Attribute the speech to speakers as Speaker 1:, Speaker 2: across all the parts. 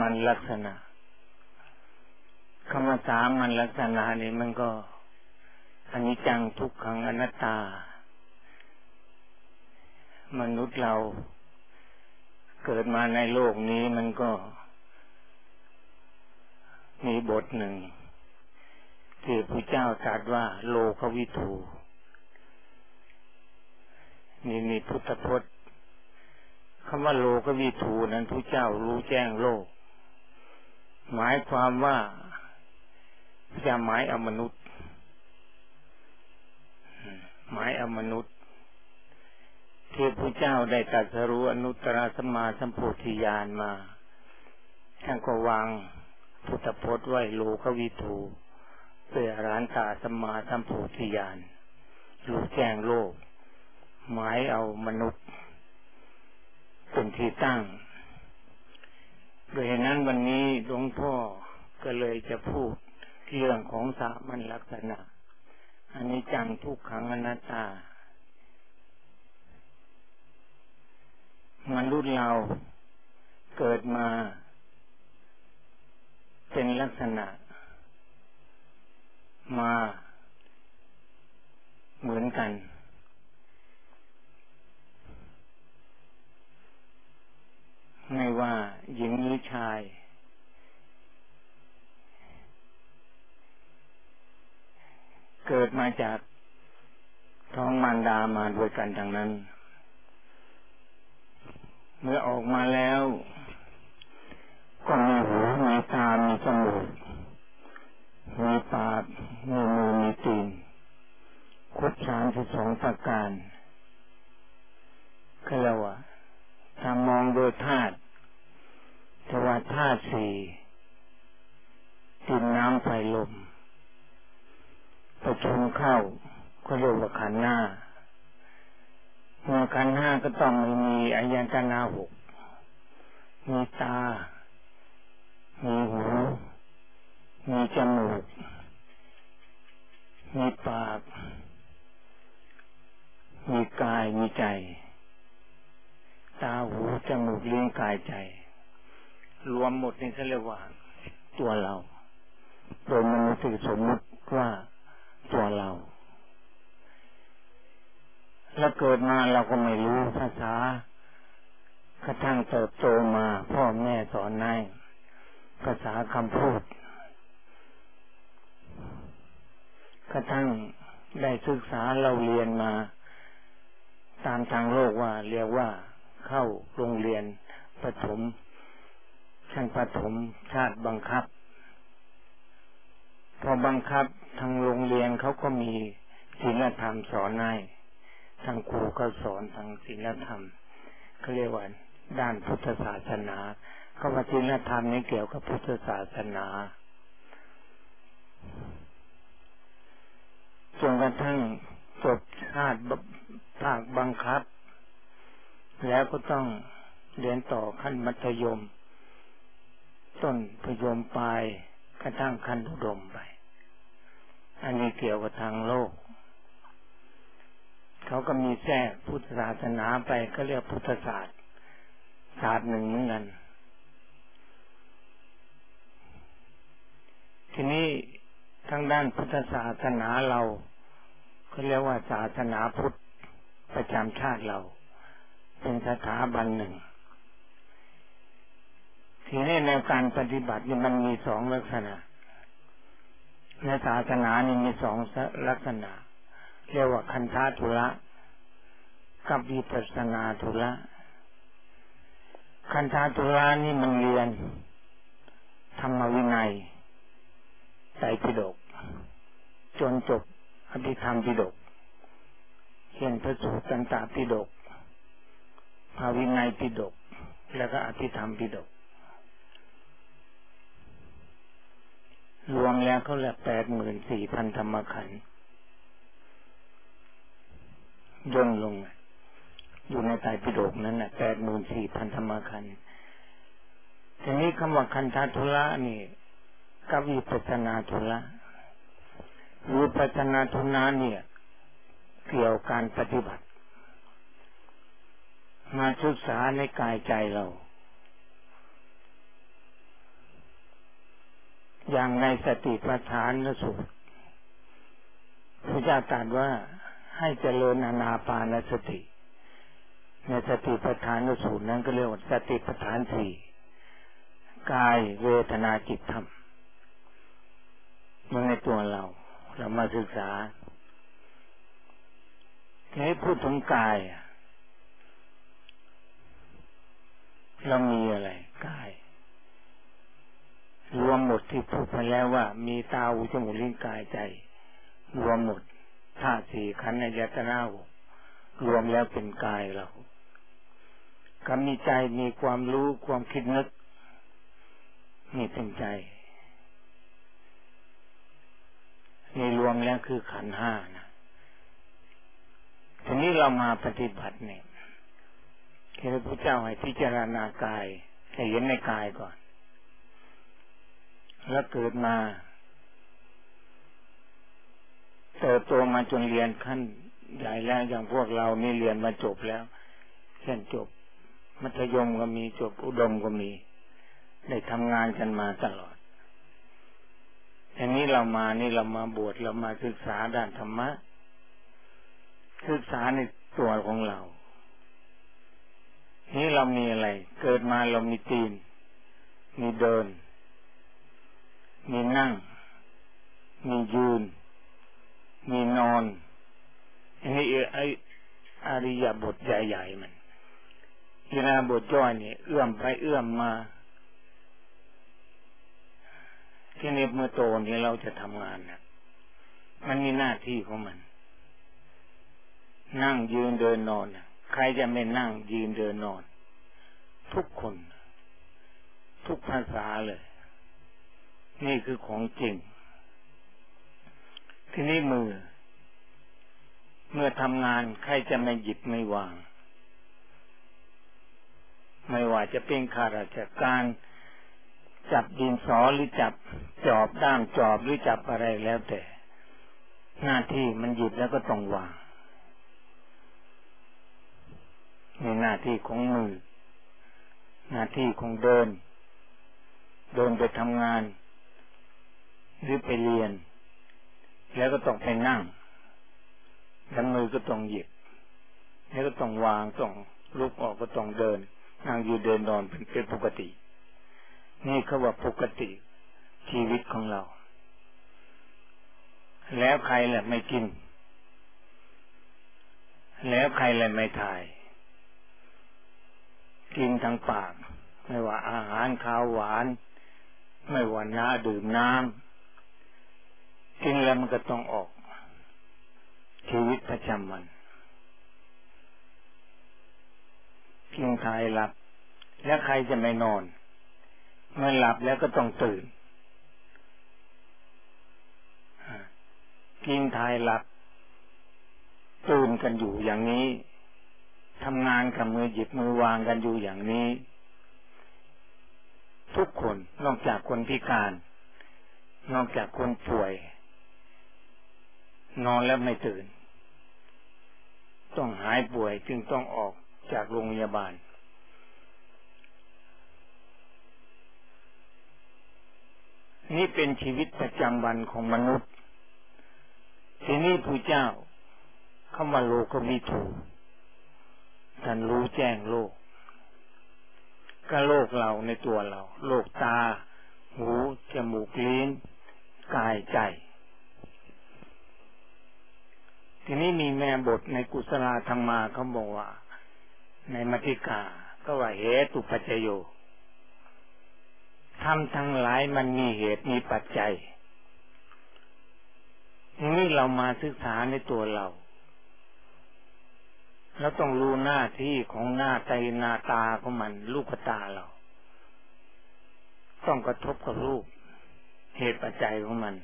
Speaker 1: มัญลักษณะคำว่าสามัญลักษณะนี่มันก็อนิจจังทุกขังอนัตตามนุษย์เราเกิดมาในโลกนี้มันก็มีบทหนึ่งที่พระเจ้าตรัสว่าโลกวิถูนี่มีพุทธพจน์คำว่าโลกวิถูนั้นพระเจ้ารู้แจ้งโลกหมายความว่าจะหมายเอามนุษย์หมายเอามนุษย์ที่พระเจ้าได้ตรัสรู้อนุตตรสัมมาสัมโพธิญาณมาท่านก็วางพุทธพจน์ไว้โลกวิถูเพื่ออรหันตสัมมาสัมโพธิญาณรู้แจ้งโลกหมายเอามนุษย์เป็นที่ตั้งโดยนั้นวันนี้หลวงพ่อก็เลยจะพูดเรื่องของสามัญลักษณะอนิจจังทุกขังอนัตตามนุษย์เราเกิดมาเป็นลักษณะมาเหมือนกันไม่ว่าหญิงหรือชายเกิดมาจากท้องมารดามาด้วยกันทั้งนั้นเมื่อออกมาแล้วก็มีหูมีตามีจมูกมีปากมีมือมีตีนครบ32ประการก็แล้วว่าถ้ามองโดยธาตุแต่ว่าธาตุสี่ดินน้ำไฟลมประชุมเข้าก็เรียกว่าขันธ์ห้าเมื่อขันธ์ห้าก็ต้องไม่มีอายตนะหกมีตามีหูมีจมูกมีปากมีกายมีใจตาหูจมูกลิ้นกายใจรวมหมดนี่เขาเรียกว่าตัวเราโดยมนุษย์สมมติว่าตัวเราแล้วเกิดมาเราก็ไม่รู้ภาษากระทั่งเติบโตมาพ่อแม่สอนให้ภาษาคำพูดกระทั่งได้ศึกษาเราเรียนมาตามทางโลกว่าเรียกว่าเข้าโรงเรียนประถมชั้นประถมชาติบังคับพอบังคับทางโรงเรียนเขาก็มีศีลธรรมสอนให้ทางครูก็สอนทางศีลธรรมเขาเรียกว่าด้านพุทธศาสนาคำว่าศีลธรรมนี้เกี่ยวกับพุทธศาสนาจนกระทั่งจบชาติภาคบังคับแล้วก็ต้องเรียนต่อขั้นมัธยมต้นประถมปลายกระทั่งขั้นอุดมไปอันนี้เกี่ยวกับทางโลกเขาก็มีแทรกพุทธศาสนาไปก็เรียกพุทธศาสตร์ศาสตร์หนึ่งเหมือนกันทีนี้ทางด้านพุทธศาสนาเราเขาเรียกว่าศาสนาพุทธประจำชาติเราเป็นสถาบันหนึ่งทีนี้ในการปฏิบัตินี่มันมีสองลักษณะในศาสนานี่มีสองลักษณะเรียกว่าคันธาธุระกับวิปัสสนาธุระคันธาธุระนี่มันเรียนธรรมวินัยไตรปิฎกจนจบอภิธรรมปิฎกเช่นพระสูตรตันตปิฎกภาวินัยปิฎกแล้วก็อภิธรรมปิฎกรวมแล้วเขาเรียก84,000 ธรรมขันธ์ย่นลงอยู่ในไตรปิฎกนั้นน่ะ84,000 ธรรมขันธ์ทีนี้คำว่าคันธธุระนี่กับวิปัสสนาธุระวิปัสสนาธุระเนี่ยเกี่ยวกับการปฏิบัติมาศึกษาในกายใจเราอย่างในสติปัฏฐานสูตรพระเจ้าตรัสว่าให้เจริญอานาปานสติในสติปัฏฐานสูตรนั้นก็เรียกว่าสติปัฏฐานสี่กายเวทนาจิตธรรมมันในตัวเรามาศึกษาให้พูดถึงกายเรามีอะไรกายรวมหมดที่พูดไปแล้วว่ามีตาหูจมูกลิ้นกายใจรวมหมดธาตุสี่ขันธ์อายตนะรวมแล้วเป็นกายเราก็มีใจมีความรู้ความคิดนึกนี่เป็นใจนี่รวมแล้วคือขันธ์ห้านะทีนี้เรามาปฏิบัติเนี่ยพระพุทธเจ้าให้พิจารณากายให้เห็นในกายก่อนแล้วเกิดมาเติบโตมาจนเรียนขั้นใหญ่แล้วอย่างพวกเรานี่เรียนมาจบแล้วเช่นจบมัธยมก็มีจบอุดมก็มีได้ทำงานกันมาตลอดทีนี้เรามาบวชเรามาศึกษาด้านธรรมะศึกษาในตัวของเรานี่เรามีอะไรเกิดมาเรามีตีนมีเดินมีนั่งมียืนมีนอนอันนี้อริยบทใหญ่ๆมันอิริยาบถย่อยนี่เอื้อมไปเอื้อมมาที่นี้เมื่อโตนี้เราจะทำงานนะมันมีหน้าที่ของมันนั่งยืนเดินนอนใครจะไม่นั่งยืนเดินนอนทุกคนทุกภาษาเลยนี่คือของจริงที่นี่มือเมื่อทำงานใครจะไม่หยิบไม่วางไม่ว่าจะเป็นข้าราชการจับดินสอหรือจับจอบด้ามจอบหรือจับอะไรแล้วแต่หน้าที่มันหยิบแล้วก็ต้องวางในหน้าที่ของมือหน้าที่ของเดินไปทำงานหรือไปเรียนแล้วก็ต้องไปนั่งแล้วมือก็ต้องหยิบแล้วก็ต้องวางต้องลุกออกก็ต้องเดินนั่งอยู่เดินนอนเป็นปกตินี่เขาว่าปกติชีวิตของเราแล้วใครแหละไม่กินแล้วใครแหละไม่ถ่ายกินทางปากไม่ว่าอาหารข้าวหวานไม่ว่าน้ำดื่มน้ำกินแล้วมันก็ต้องออกชีวิตประจำวันกินถ่ายหลับแล้วใครจะไม่นอนเมื่อหลับแล้วก็ต้องตื่นกินถ่ายหลับตื่นกันอยู่อย่างนี้ทำงานกับมือหยิบมือวางกันอยู่อย่างนี้ทุกคนนอกจากคนพิการนอกจากคนป่วยนอนแล้วไม่ตื่นต้องหายป่วยจึงต้องออกจากโรงพยาบาลนี่เป็นชีวิตประจำวันของมนุษย์ทีนี้พระเจ้าคำว่าโลกวิถูท่านรู้แจ้งโลกก็โลกเราในตัวเราโลกตาหูจมูกลิ้นกายใจทีนี้มีแม่บทในกุศลธรรมาเขาบอกว่าในมัทธิกาก็ว่าเหตุปัจจโยธรรมทั้งหลายมันมีเหตุมีปัจจัยทีนี้เรามาศึกษาในตัวเราแล้วต้องรู้หน้าที่ของหน้าใจหน้าตาของมันลูกตาเราต้องกระทบกับรูปเหตุปัจจัยของมัน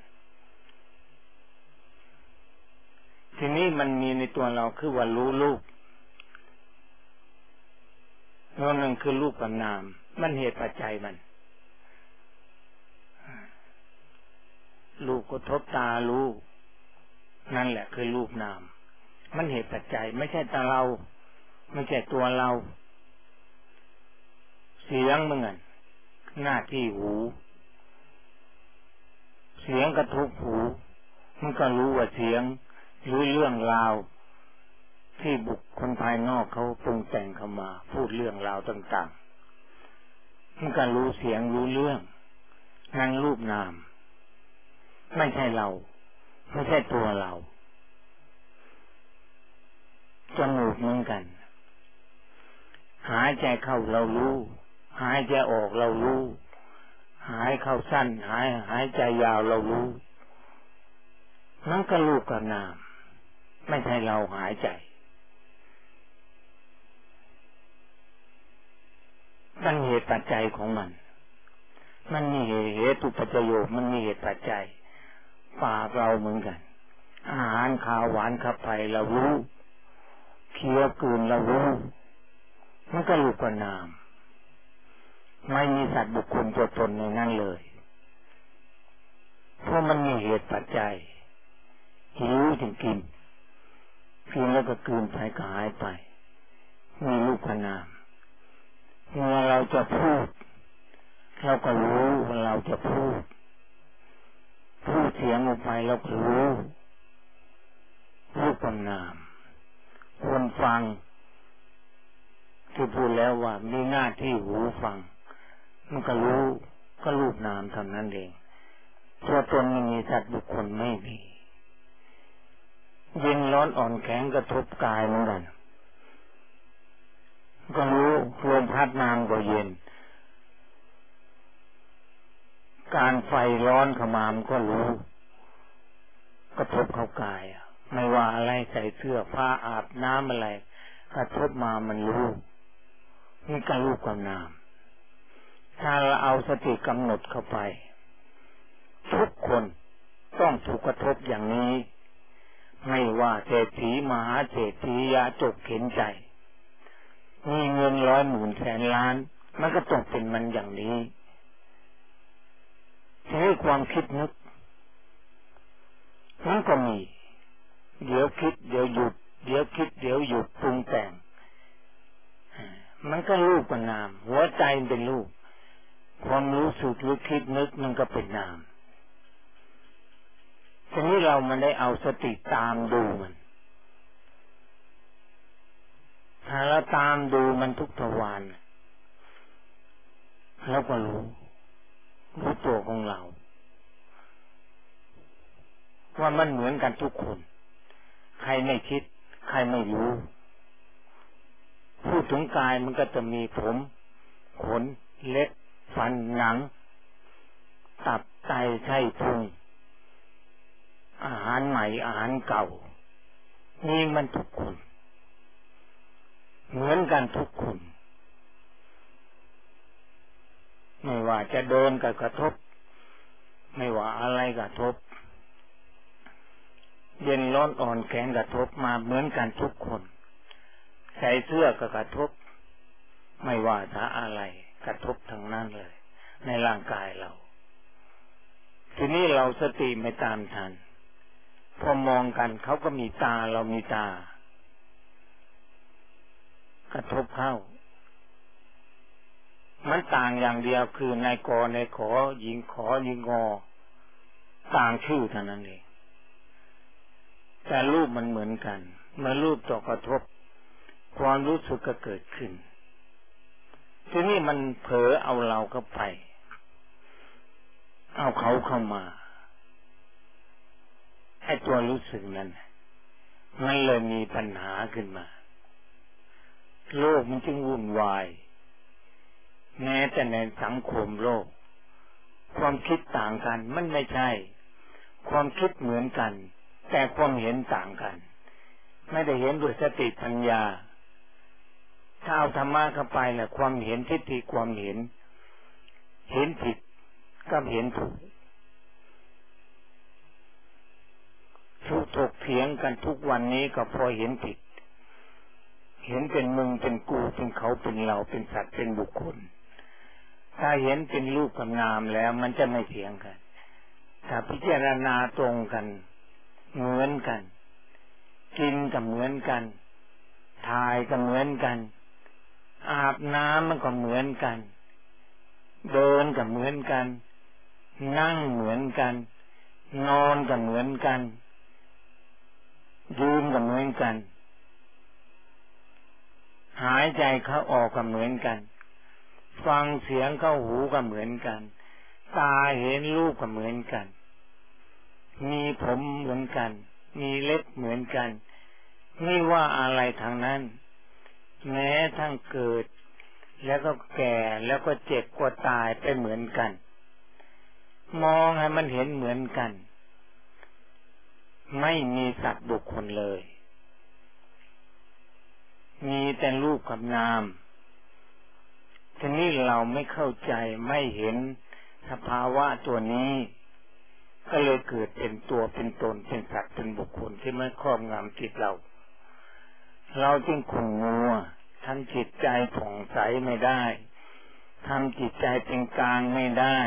Speaker 1: ทีนี้มันมีในตัวเราคือว่ารู้รูปแล้วนั่นคือรูปกับนามมันเหตุปัจจัยมันรูปกระทบตารู้นั่นแหละคือรูปนามมันเหตุปัจจัยไม่ใช่ตาเราไม่ใช่ตัวเราเสียงเหมือนกันหน้าที่หูเสียงกระทบหูมันก็รู้ว่าเสียงหรือเรื่องราวที่บุคคลภายนอกเขาปรุงแต่งเข้ามาพูดเรื่องราวต่างๆมันก็รู้เสียงรู้เรื่องนั่นรูปนามไม่ใช่เราไม่ใช่ตัวเราจมูกเหมือนกันหายใจเข้าเรารู้หายใจออกเรารู้หายเข้าสั้นหายใจยาวเรารู้นั่นก็รูปกับนามไม่ใช่เราหายใจมันเหตุปัจจัยของมันมีเหตุปัจจโยมันมีเหตุปัจจัยปากเราเหมือนกันอาหารข้าวหวานขับไปเรารู้เคี้ยวกลืนเรารู้มันก็รูปกับนามไม่มีสัตว์บุคคลตัวตนในนั้นเลยเพราะมันมีเหตุปัจจัยหิวจึงกินแล้วก็กลืนไปก็หายไปมีรูปกับนามเมื่อเราจะพูดเราก็รู้ว่าเราจะพูดเสียงออกไปเราก็รู้รูปกับนามคนฟังที่พูดแล้วว่ามีหน้าที่หูฟังมันก็รู้ก็รูปนามเท่านั้นเองตัวตนไม่มีสัตว์บุคคลไม่มีเย็นร้อนอ่อนแข็งกระทบกายเหมือนกันก็รู้ลมพัดนามก็เย็นการไฟร้อนเข้ามามันก็รู้กระทบเข้ากายไม่ว่าอะไรใส่เสื้อผ้าอาบน้ำอะไรกระทบมามันรู้นี่ก็รู้กับนามถ้าเราเอาสติกำหนดเข้าไปทุกคนต้องถูกกระทบอย่างนี้ไม่ว่าเศรษฐีมหาเศรษฐียาจกเข็นใจมีเงินร้อยหมื่นแสนล้านมันก็ต้องเป็นมันอย่างนี้ใช้ความคิดนึกมันก็มีเดี๋ยวคิดเดี๋ยวหยุดเดี๋ยวคิดเดี๋ยวหยุดปรุงแต่งมันก็รูปกับนามหัวใจเป็นรูปความรู้สึกหรือคิดนึกมันก็เป็นนามทีนี้เรามันได้เอาสติตามดูมันถ้าเราตามดูมันทุกทวารเราก็รู้ตัวของเราว่ามันเหมือนกันทุกคนใครไม่คิดใครไม่รู้พูดถึงกายมันก็จะมีผมขนเล็บฟันหนังตับไตไส้พุงอาหารใหม่อาหารเก่านี่มันทุกคนเหมือนกันทุกคนไม่ว่าจะเดินกับกระทบไม่ว่าอะไรกระทบเย็นร้อนอ่อนแข็งกระทบมาเหมือนกันทุกคนใส่เสื้อก็กระทบไม่ว่าถ้าอะไรกระทบทั้งนั้นเลยในร่างกายเราทีนี้เราสติไม่ตามทันพอมองกันเขาก็มีตาเรามีตากระทบเข้ามันต่างอย่างเดียวคือนายกนายขอหญิงขอหญิงงอต่างชื่อเท่านั้นเองแต่รูปมันเหมือนกันเมื่อรูปต่อกระทบความรู้สึกก็เกิดขึ้นทีนี้มันเผลอเอาเราเข้าไปเอาเขาเข้ามาให้ตัวรู้สึกนั้นมันเลยมีปัญหาขึ้นมาโลกมันจึงวุ่นวายแม้แต่ในสังคมโลกความคิดต่างกันมันไม่ใช่ความคิดเหมือนกันแต่ความเห็นต่างกันไม่ได้เห็นด้วยสติปัญญาถ้าเอาธรรมะเข้าไปแหละความเห็นทิฏฐิความเห็นผิดก็เห็นถูกถกเถียงกันทุกวันนี้ก็พอเห็นผิดเห็นเป็นมึงเป็นกูเป็นเขาเป็นเราเป็นสัตว์เป็นบุคคลถ้าเห็นเป็นรูปกับนามแล้วมันจะไม่เถียงกันถ้าพิจารณาตรงกันเหมือนกันกินก็เหมือนกันถ่ายก็เหมือนกันอาบน้ำมันก็เหมือนกันเดินก็เหมือนกันนั่งเหมือนกันนอนก็เหมือนกันยืนก็เหมือนกันหายใจเข้าออกก็เหมือนกันฟังเสียงเข้าหูก็เหมือนกันตาเห็นรูปก็เหมือนกันมีผมเหมือนกันมีเล็บเหมือนกันไม่ว่าอะไรทางนั้นแม้ทั้งเกิดแล้วก็แก่แล้วก็เจ็บก็ตายไปเหมือนกันมองให้มันเห็นเหมือนกันไม่มีสัตว์บุคคลเลยมีแต่รูปกับนามทีนี้เราไม่เข้าใจไม่เห็นสภาวะตัวนี้ก็เลยเกิดเป็นตัวเป็นตนเป็นสัตว์เป็นบุคคลที่ไม่ครอบงำจิตเราจึงขุ่นมัวทำจิตใจผ่องใสไม่ได้ทำจิตใจเป็นกลางไม่ได้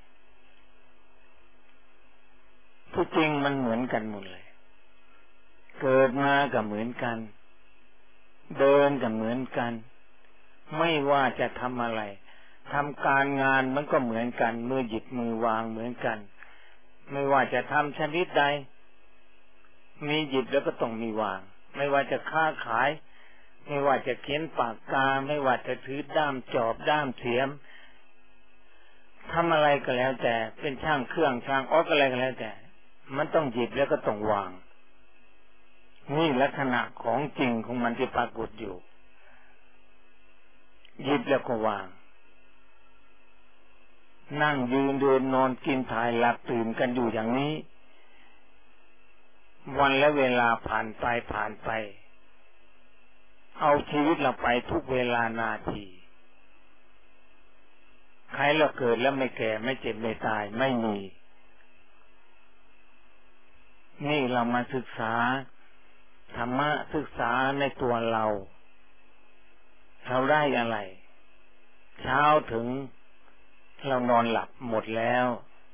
Speaker 1: ที่จริงมันเหมือนกันหมดเลยเกิดมาก็เหมือนกันเดินก็เหมือนกันไม่ว่าจะทำอะไรทำการงานมันก็เหมือนกันมือหยิบมือวางเหมือนกันไม่ว่าจะทำชนิดใดมีหยิบแล้วก็ต้องมีวางไม่ว่าจะค้าขายไม่ว่าจะเขียนปากกาไม่ว่าจะถือด้ามจอบด้ามเสียมทำอะไรก็แล้วแต่เป็นช่างเครื่องช่างออกอะไรก็แล้วแต่มันต้องหยิบแล้วก็ต้องวางนี่ลักษณะของจริงของมันที่ปรากฏอยู่หยิบแล้วก็วางนั่งยืนเดินนอนกินถ่ายหลับตื่นกันอยู่อย่างนี้วันและเวลาผ่านไปเอาชีวิตเราไปทุกเวลานาทีใครเราเกิดแล้วไม่แก่ไม่เจ็บไม่ตายไม่มีนี่เรามาศึกษาธรรมะศึกษาในตัวเราได้อะไรเช้าถึงเรานอนหลับหมดแล้ว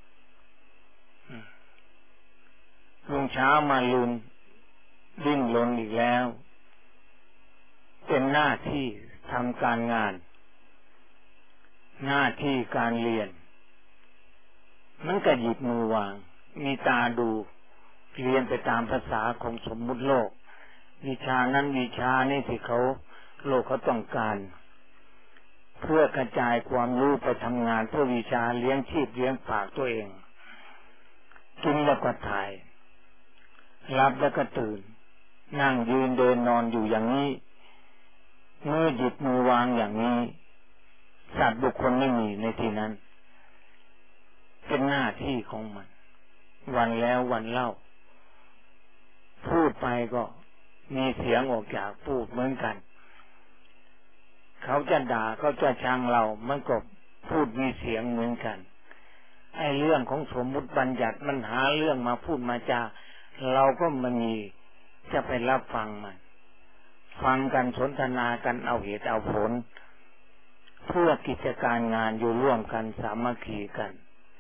Speaker 1: รุ่งเช้ามาลืมดิ้นรนอีกแล้วเป็นหน้าที่ทำการงานหน้าที่การเรียนมันก็หยิบมือวางมีตาดูเรียนไปตามภาษาของสมมุติโลกวิชานั้นวิชานี่ที่โลกเขาต้องการเพื่อกระจายความรู้ไปทำงานเพื่อวิชาเลี้ยงชีพเลี้ยงปากตัวเองกินแล้วก็ถ่ายหลับแล้วก็ตื่นนั่งยืนเดินนอนอยู่อย่างนี้มือหยิบมือวางอย่างนี้สัตว์บุคคลไม่มีในที่นั้นเป็นหน้าที่ของมันวันแล้ววันเล่าพูดไปก็มีเสียงออกจากพูดเหมือนกันเขาจะด่าเขาจะชังเรามันก็พูดมีเสียงเหมือนกันไอ้เรื่องของสมมุติบัญญัติมันหาเรื่องมาพูดมาจาเราก็มันมีจะไปรับฟังมันฟังกันสนทนากันเอาเหตุเอาผลเพื่อกิจการงานอยู่ร่วมกันสามัคคีกัน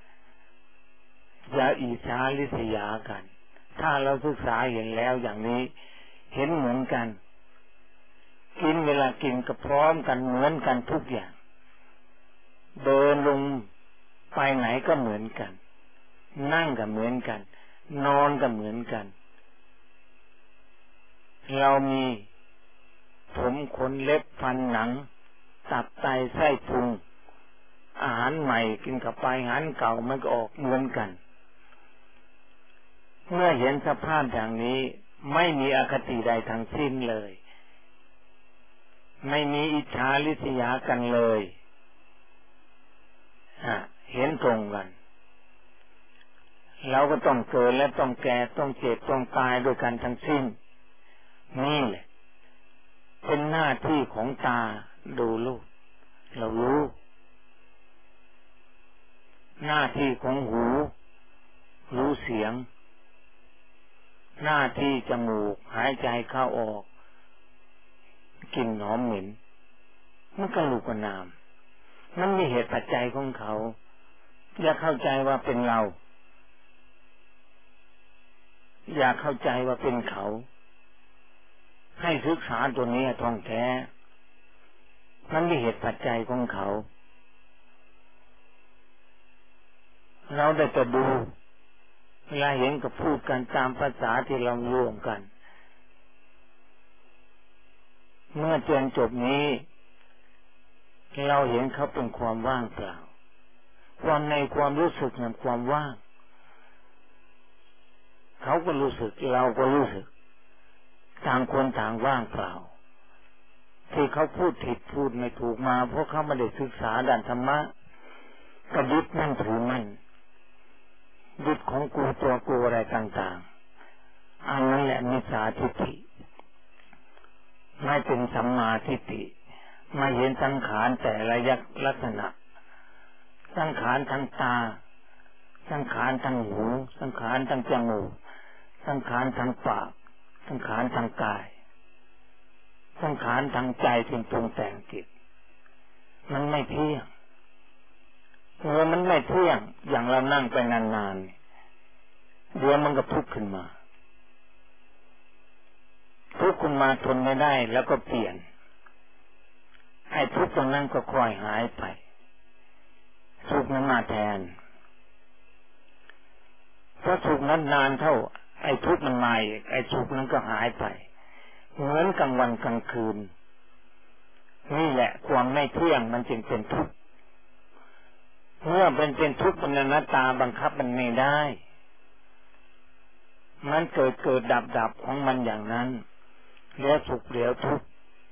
Speaker 1: อย่าอิจฉาริษยากันถ้าเราศึกษาเห็นแล้วอย่างนี้เห็นเหมือนกันกินเวลากินก็พร้อมกันเหมือนกันทุกอย่างเดินลงไปไหนก็เหมือนกันนั่งก็เหมือนกันนอนก็เหมือนกันเรามีผมขนเล็บฟันหนังตับไตไส้พุงอาหารใหม่กินกับไปอาหารเก่ามันก็ออกเหมือนกันเมื่อเห็นสภาพอย่างนี้ไม่มีอคติใดทั้งสิ้นเลยไม่มีอิจฉาริษยากันเลยเห็นตรงกันเราก็ต้องเกิดและต้องแก่ต้องเจ็บต้องตายด้วยกันทั้งสิ้นนี่แหละเป็นหน้าที่ของตาดูลูกเรารู้หน้าที่ของหูรู้เสียงหน้าที่จมูกหายใจเข้าออกกลิ่นหอมเหม็นมันก็รูปนามมันมีเหตุปัจจัยของเขาอย่าเข้าใจว่าเป็นเราอย่าเข้าใจว่าเป็นเขาให้ศึกษาตัวนี้ท่องแท้มันมีเหตุปัจจัยของเขาเราได้แต่ดูเวลาเห็นก็พูดกันตามภาษาที่เราร่วมกันเมื่อเรียนจบนี้เราเห็นเขาเป็นความว่างเปล่าความในความรู้สึกนั้นความว่างเขาก็รู้สึกเราก็รู้สึกต่างคนต่างว่างเปล่าที่เขาพูดผิดพูดไม่ถูกมาเพราะเขาไม่ได้ศึกษาด้านธรรมะก็ยึดมั่นถือมั่นยึดของกูตัวกูอะไรต่างๆอันนั้นแหละมิจฉาทิฏฐิไม่เป็นสัมมาทิฏฐิไม่เห็นสังขารแต่ละลักษณะสังขารทางตาสังขารทางหูสังขารทางจมูกสังขารทางปากสังขารทางกายสังขารทางใจเป็นปรุงแต่งจิตมันไม่เที่ยงมันไม่เที่ยงอย่างเรานั่งไปนานๆเดี๋ยวมันก็ทุกข์ขึ้นมาทุกข์ขึ้นมาทนไม่ได้แล้วก็เปลี่ยนไอ้ทุกข์ตรงนั้นก็ค่อยหายไปทุกข์นั้นมาแทนเพราะทุกข์นั้นนานเท่าไอ้ทุกข์มันมาอีกไอ้ทุกข์นั้นก็หายไปเหมือนกลางวันกลางคืนนี่แหละความไม่เที่ยงมันจึงเป็นทุกข์เมื่อเป็นทุกข์เป็นอนัตตาบังคับมันไม่ได้มันเกิดดับของมันอย่างนั้นเดี๋ยวสุขเดี๋ยวทุกข์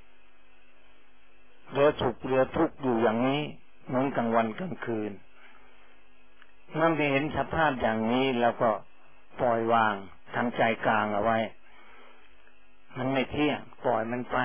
Speaker 1: เดี๋ยวสุขเดี๋ยวทุกข์อยู่อย่างนี้เหมือนกลางวันกลางคืนเมื่อไปเห็นสภาพอย่างนี้แล้วก็ปล่อยวางทำใจกลางเอาไว้มันไม่เที่ยงปล่อยมันไป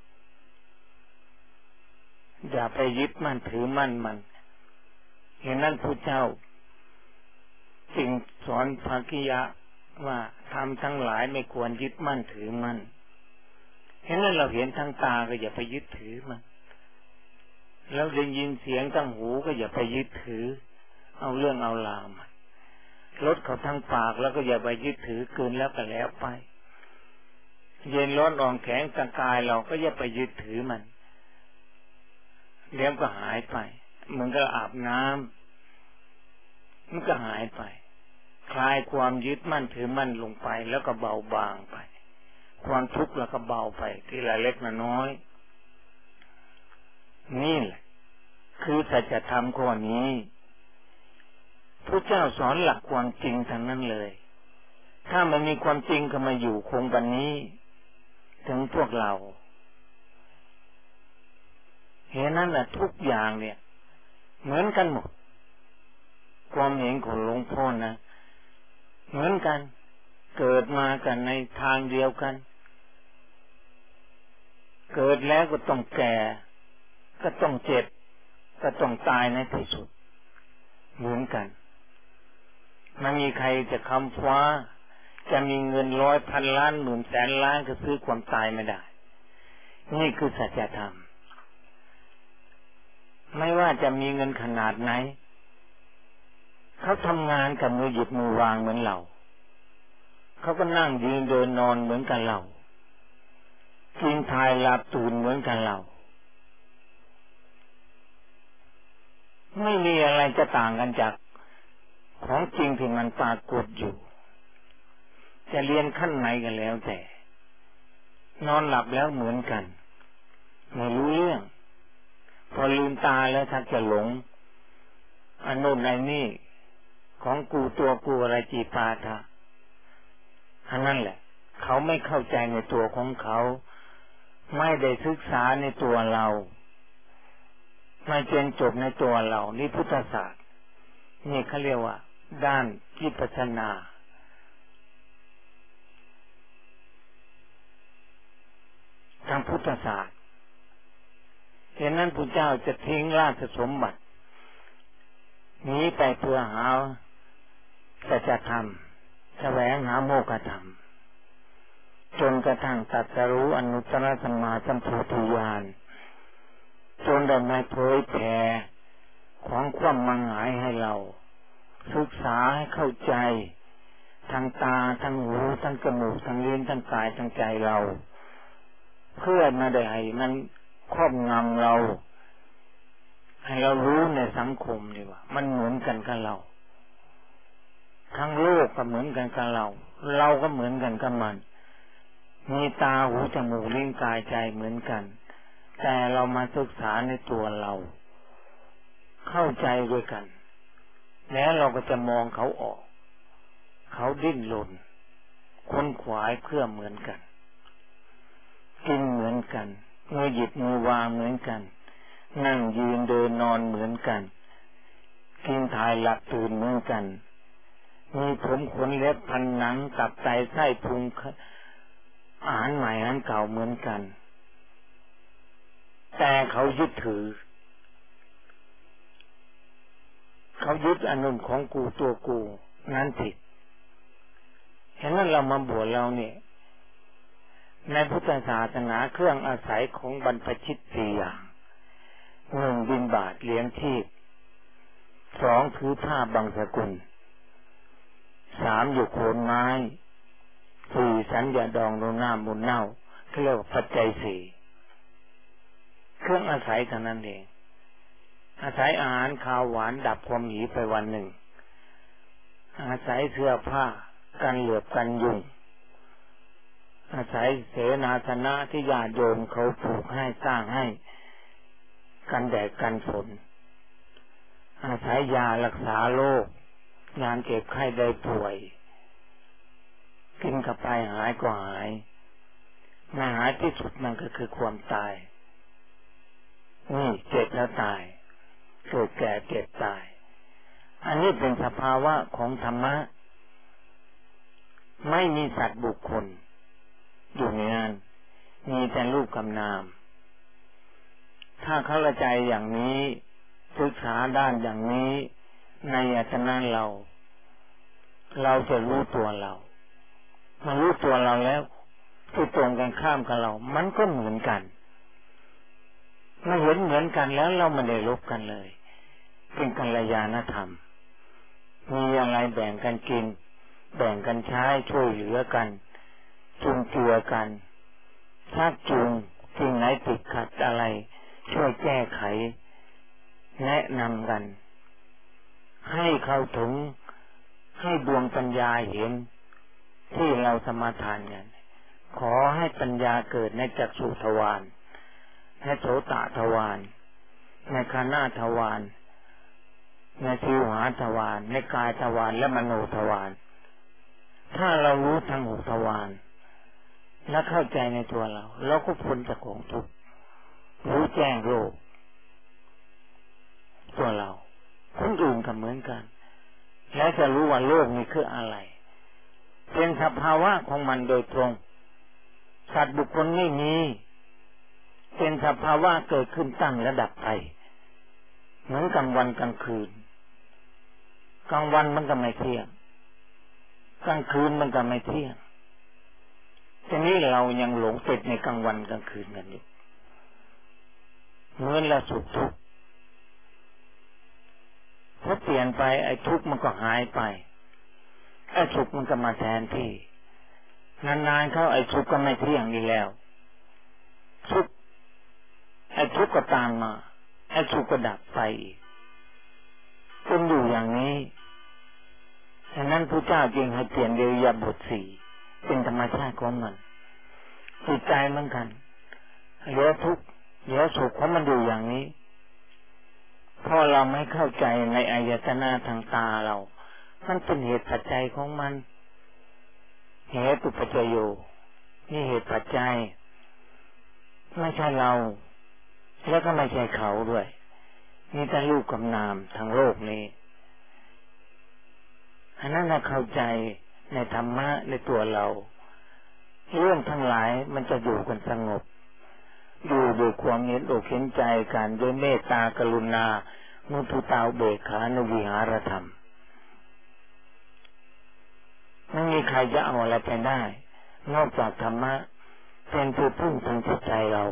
Speaker 1: อย่าไปยึดมั่นถือมั่นมันเห็นนั้นพระเจ้าจึงสอนภาคิยะว่าทำทั้งหลายไม่ควรยึดมั่นถือมั่นเห็นนั้นเราเห็นทั้งตาก็อย่าไปยึดถือมันแล้วได้ยินเสียงทั้งหูก็อย่าไปยึดถือเอาเรื่องเอาราวมันรสเขาทั้งปากแล้วก็อย่าไปยึดถือเกินแล้วก็แล้วไปเย็นร้อนอ่อนแข็งทางกายเราก็อย่าไปยึดถือมันเดี๋ยวก็หายไปมันก็อาบน้ำมันก็หายไปคลายความยึดมั่นถือมั่นลงไปแล้วก็เบาบางไปความทุกข์แล้วก็เบาไปทีละเล็กละน้อยนี่แหละคือสัจธรรมข้อนี้พระเจ้าสอนหลักความจริงทั้งนั้นเลยถ้ามันมีความจริงเข้ามาอยู่คงวันนี้ถึงพวกเราเห็นนั่นแหละทุกอย่างเนี่ยเหมือนกันหมดความเห็นของหลวงพ่อนะเหมือนกันเกิดมากันในทางเดียวกันเกิดแล้วก็ต้องแก่ก็ต้องเจ็บก็ต้องตายในที่สุดเหมือนกันไม่มีใครจะค้ำฟ้าจะมีเงินร้อยพันล้านหมื่นแสนล้านก็ซื้อความตายไม่ได้นี่คือสัจธรรมไม่ว่าจะมีเงินขนาดไหนเขาทำงานกับมือหยิบมือวางเหมือนเราเขาก็นั่งยืนเดินนอนเหมือนกันเรากินทายหลับตื่นเหมือนกันเราไม่มีอะไรจะต่างกันจากของจริงที่มันปรากฏอยู่จะเรียนขั้นไหนกันแล้วแต่นอนหลับแล้วเหมือนกันไม่รู้เรื่องพอลืมตาแล้วถ้าจะหลงอันโน้นไอ้นี่ของกูตัวกูอะไรจีปาทะอันนั้นแหละเขาไม่เข้าใจในตัวของเขาไม่ได้ศึกษาในตัวเราไม่เรียนจบในตัวเรานี่พุทธศาสตร์นี่เขาเรียกว่าด้านวิปัสสนาทางพุทธศาสตร์ฉะนั้นพระเจ้าจะทิ้งราชสมบัติหนีไปเพื่อหาสัจธรรมแสวงหาโมกขธรรมจนกระทั่งตรัสรู้อนุตตรสัมมาสัมโพธิญาณจนได้มาเผยแผ่ของความมั่งหมายให้เราศึกษาให้เข้าใจทางตาทางหูทางจมูกทางลิ้นทางกายทางใจเราเพื่อมาได้ให้มันครอบงำเราให้เรารู้ในสังคมดีว่ามันเหมือนกันกับเราทั้งโลกก็เหมือนกันกับเราเราก็เหมือนกันกับมันมีตาหูจมูกลิ้นกายใจเหมือนกันแต่เรามาศึกษาในตัวเราเข้าใจด้วยกันแล้วเราก็จะมองเขาออกเขาดิ้นรนค้นขวายเพื่อเหมือนกันกินเหมือนกันมือหยิบมือวางเหมือนกันนั่งยืนเดินนอนเหมือนกันกินถ่ายหลับตื่นเหมือนกันมีผมขนเล็บพันหนังตับไตไส้พุงอาหารใหม่อาหารเก่าเหมือนกันแต่เขายึดถือเขายึดอนุของกูตัวกูนั้นผิดฉะนั้นเรามาบวชเราเนี่ยในพุทธศาสนาเครื่องอาศัยของบรรพชิตสี่อย่างหนึ่งบิณฑบาตเลี้ยงชีพสองถือผ้าบังสกุลสามอยู่โคนไม้สี่สัญญาดองลงน้ำมูลเน่าเรียกว่าปัจจัยสี่เครื่องอาศัยเท่านั้นเองอาศัยอาหารข้าวหวานดับความหิวไปวันหนึ่งอาศัยเสื้อผ้ากันเหลือบกันยุงอาศัยเสนาสนะที่ญาติโยมเขาปลูกให้สร้างให้กันแดดกันฝนอาศัยยารักษาโรคงานเก็บไข้ได้ป่วยกินกับไปหายก็หายไม่หายที่สุดมันก็คือความตายนี่เจ็บแล้วตายเกิดแก่เจ็บตายอันนี้เป็นสภาวะของธรรมะไม่มีสัตว์บุคคลอยู่ในนั้นมีแต่รูปกับนามถ้าเข้าใจอย่างนี้ศึกษาด้านอย่างนี้ในอาจารย์เราจะรู้ตัวเรามารู้ตัวเราแล้วที่ตรงกันข้ามกับเรามันก็เหมือนกันมาเห็นเหมือนกันแล้วเราไม่ได้ลบกันเลยเป็นกัลยาณธรรมมีอะไรแบ่งกันกินแบ่งกันใช้ช่วยเหลือกันจุนเจือกันชักจูงสิ่งไหนติดขัดอะไรช่วยแก้ไขแนะนำกันให้เข้าถึงให้ดวงปัญญาเห็นที่เราสมาทานกันขอให้ปัญญาเกิดในจักษุทวารในโสตทวารในคานาทวารในทิวหาทวารในกายทวารและมโนทวารถ้าเรารู้ทั้งหกทวารและเข้าใจในตัวเราก็พ้นจากของทุกข์รู้แจ้งโลกตัวเราคนอื่นก็เหมือนกันและจะรู้ว่าโลกนี้คืออะไรเป็นสภาวะของมันโดยตรงสัตว์บุคคลไม่มีเป็นสภาวะเกิดขึ้นตั้งและดับไปเหมือนกลางวันกลางคืนกลางวันมันก็ไม่เที่ยงกลางคืนมันก็ไม่เที่ยงทีนี้เรายังหลงติดในกลางวันกลางคืนกันอยู่เหมือนเราสุขทุกข์พอเปลี่ยนไปไอ้ทุกข์มันก็หายไปไอ้สุขมันก็มาแทนที่นานๆเข้าไอ้ทุกข์ก็ไม่เที่ยงอีกแล้วทุกข์ไอ้ทุกข์ก็ตามมาไอ้สุขก็ดับไปอีกเป็นอยู่อย่างนี้ฉะนั้นพระเจ้าจึงให้เปลี่ยนอิริยาบถสี่เป็นธรรมชาติของมันจิตใจเหมือนกันเดี๋ยวทุกข์เดี๋ยวสุขของมันอยู่อย่างนี้เพราะเราไม่เข้าใจในอายตนะทางตาเรามันเป็นเหตุปัจจัยของมันเหตุปัจจโยนี่เหตุปัจจัยไม่ใช่เราแล้วก็ไม่ใช่เขาด้วยนี่แต่รูปกับนามทางโลกนี้อันนั้นเราเข้าใจในธรรมะในตัวเราเรื่องทั้งหลายมันจะอยู่กันสงบอยู่ด้วยความเห็นอกเห็นใจกันด้วยเมตตากรุณามุทุตาอุเบกขานุวิหารธรรมไม่มีใครจะเอาอะไรไปได้นอกจากธรรมะเป็นผู้พึ่งทางจิตใจเรา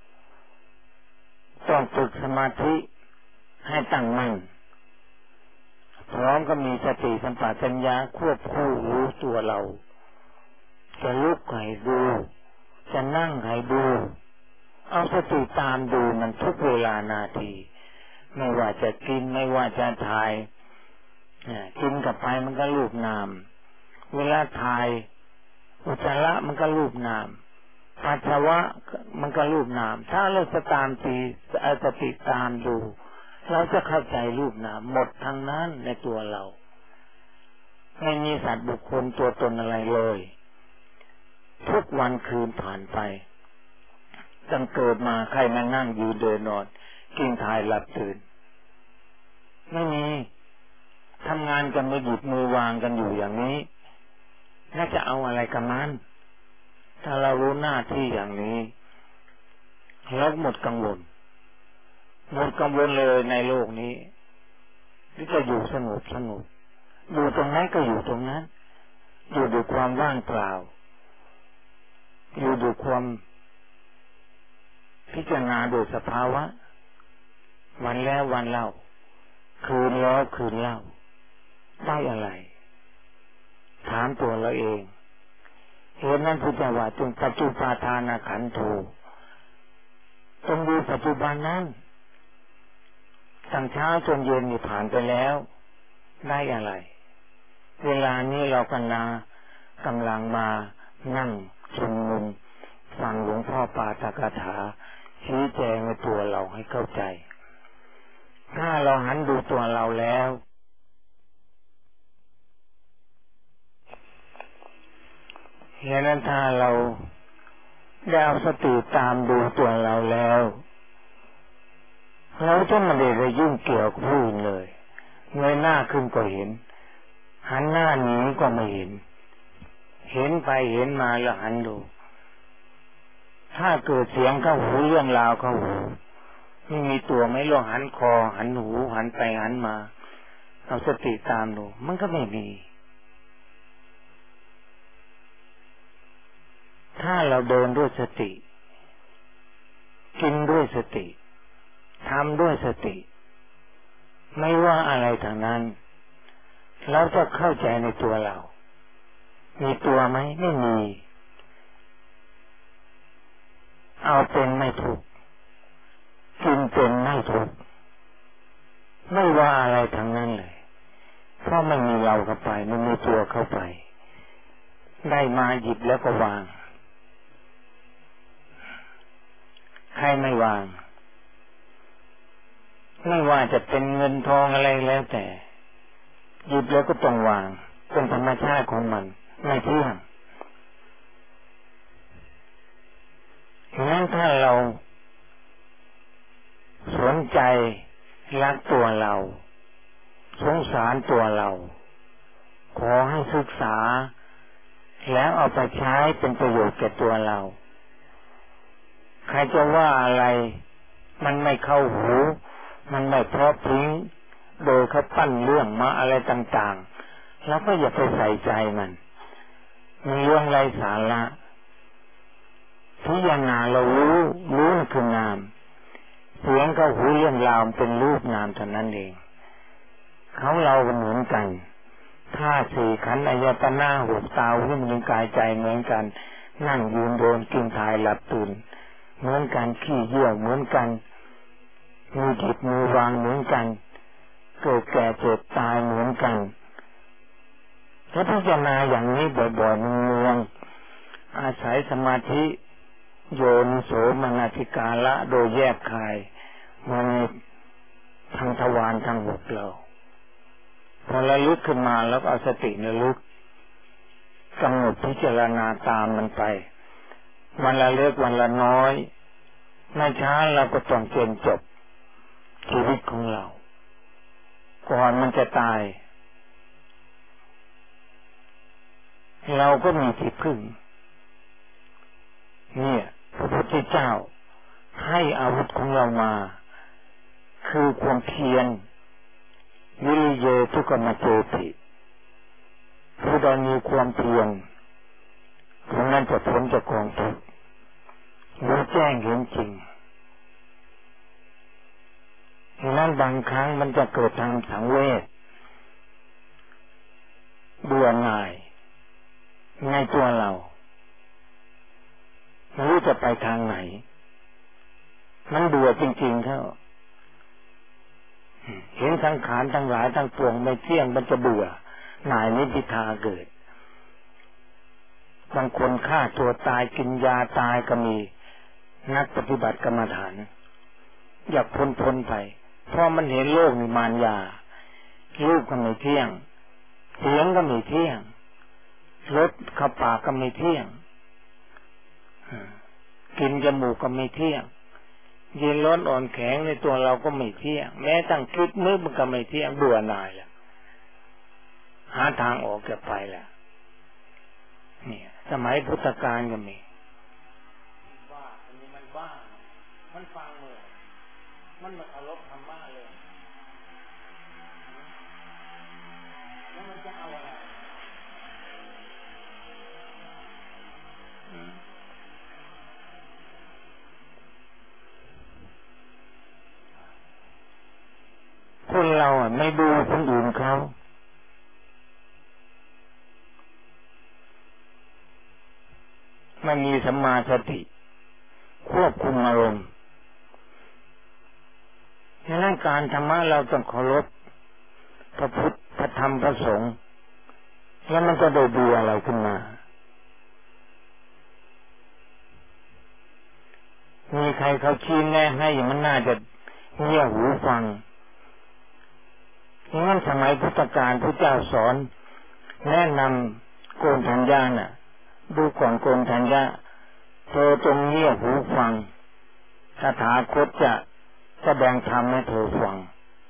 Speaker 1: ต้องฝึกสมาธิให้ตั้งมั่นพร้อมก็มีสติสัมปชัญญะควบคู่รู้ตัวเราจะลุกให้ดูจะนั่งให้ดูเอาสติตามดูมันทุกเวลานาทีไม่ว่าจะกินไม่ว่าจะถ่ายกินกับไปมันก็รูปนามเวลาถ่ายอุจจาระมันก็รูปนามปัสสาวะมันก็รูปนามถ้าเราจะตามสติตามดูเราจะเข้าใจรูปนามหมดทั้งนั้นในตัวเราไม่มีสัตว์บุคคลตัวตนอะไรเลยทุกวันคืนผ่านไปตั้งเกิดมาใครมานั่งยืนเดินนอนกินถ่ายหลับตื่นไม่มีทำงานกันไม่หยุดมือวางกันอยู่อย่างนี้น่าจะเอาอะไรกับมันถ้าเรารู้หน้าที่อย่างนี้เราหมดกังวลเลยในโลกนี้ที่จะอยู่สงบอยู่ตรงนั้นก็อยู่ตรงนั้นอยู่ด้วยความว่างเปล่าอยู่ด้วยความพิจารณาโดยสภาวะวันแล้ววันเล่าคืนแล้วคืนเล่าได้อะไรถามตัวเราเองเหตุนั้นพุทธวาจงปัจจุปาทานาขันโธต้องดูปัจจุบันนั้นตั้งเช้าจนเย็นนี่ผ่านไปแล้วได้อะไรเวลานี้เรากำลังมานั่งชุมนุมฟังหลวงพ่อปาฐกถาชี้แจงในตัวเราให้เข้าใจถ้าเราหันดูตัวเราแล้วเหตุนั้นถ้าเราได้เอาสติตามดูตัวเราแล้วเราจะไม่ได้ยุ่งเกี่ยวกับผู้อื่นเลยเงยหน้าขึ้นก็เห็นหันหน้าหนีก็ไม่เห็นไปเห็นมาแล้วหันดูถ้าเกิดเสียงเข้าหูเรื่องราวเข้าหูไม่มีตัวไม่ลองหันคอหันหูหันไปหันมาเอาสติตามดูมันก็ไม่มีถ้าเราเดินด้วยสติกินด้วยสติทำด้วยสติไม่ว่าอะไรทางนั้นเราจะเข้าใจในตัวเรามีตัวไหมไม่มีเอาเป็นไม่ถูกกินเป็นไม่ถูกไม่ว่าอะไรทางนั้นเลยเพราะไม่มีเราเข้าไปไม่มีตัวเข้าไปได้มาหยิบแล้วก็วางใครไม่วางไม่ว่าจะเป็นเงินทองอะไรแล้วแต่หยิบแล้วก็ต้องวางเป็นธรรมชาติของมันไม่เที่ยงงั้นถ้าเราสนใจรักตัวเราสงสารตัวเราขอให้ศึกษาแล้วเอาไปใช้เป็นประโยชน์แก่ตัวเราใครจะว่าอะไรมันไม่เข้าหูมันไม่เพราะพริ้งโดยเขาปั้นเรื่องมาอะไรต่างๆแล้วก็อย่าไปใส่ใจมันเรื่องไร้สาระพิจารณาเรารู้นั่นคือนามเสียงเข้าหูเรื่องราวเป็นรูปนามเท่านั้นเองเขาเราเหมือนกันถ้าสี่ขันธ์อายตนะหกตาหูจมูกกายใจเหมือนกันนั่งยืนเดินกินถ่ายหลับตื่นเหมือนกันขี้เยี่ยวเหมือนกันมีจิตมือวางเหมือนกันเกิดแก่เจ็บตายเหมือนกันถ้าพิจารณาอย่างนี้บ่อยๆเนืองๆอาศัยสมาธิโยนิโสมนสิการะโดยแยกคายมันทางทวารทางหกเราพอระลึกขึ้นมาแล้วเอาสติระลึกกำหนดพิจารณาตามมันไปวันละเล็กวันละน้อยไม่ช้าเราก็ต้องเจนจบชีวิตของเราก่อนมันจะตายเราก็มีที่พึ่งเนี่ยพระพุทธเจ้าให้อาวุธของเรามาคือความเพียรวิริเยทุกขมเจติผู้ใดมีความเพียรผู้นั้นจะพ้นจากกองทุกข์รู้แจ้งเห็นจริงนั้นบางครั้งมันจะเกิดทางสังเวชเบื่อหน่ายในตัวเราไม่รู้จะไปทางไหนมันเบื่อจริงๆเขาเห็นสังขารทั้งหลายทั้งปวงไม่เที่ยงมันจะเบื่อหน่ายนิพพิทาเกิดบางคนฆ่าตัวตายกินยาตายก็มีนักปฏิบัติกรรมฐานอยากพ้นไปเพราะมันเห็นโลกมีมารยารูปก็ไม่เที่ยงเสียงก็ไม่เที่ยงรสเข้าปากก็ไม่เที่ยงกินจมูกก็ไม่เที่ยงเย็นร้อนอ่อนแข็งในตัวเราก็ไม่เที่ยงแม้ตั้งคิดนึกมันก็ไม่เที่ยงเบื่อหน่ายแล้วหาทางออกจะไปแล้วเนี่ยสมัยพุทธกาลก็มีบ้าอันนี้มันบ้ามันฟังเลยมันมาเคารพธรรมะเลยแล้วมันจะเอาอะไรคนเราไม่ดูคนอื่นเขาไม่มีสัมมาสติควบคุมอารมณ์ในร่างการธรรมะเราต้องเคารพพระพุทธพระธรรมพระสงฆ์แล้วมันก็ได้ดูอะไรขึ้นมามีใครเขาชี้แนะให้มันน่าจะเงี่ยหูฟังงั้นสมัยพุทธกาลพระเจ้าสอนแนะนำโกณฑัญญาน่ะดูก่อนโกณฑัญญาเธอจงเงี่ยหูฟังตถาคตจะแสดงธรรมให้เธอฟัง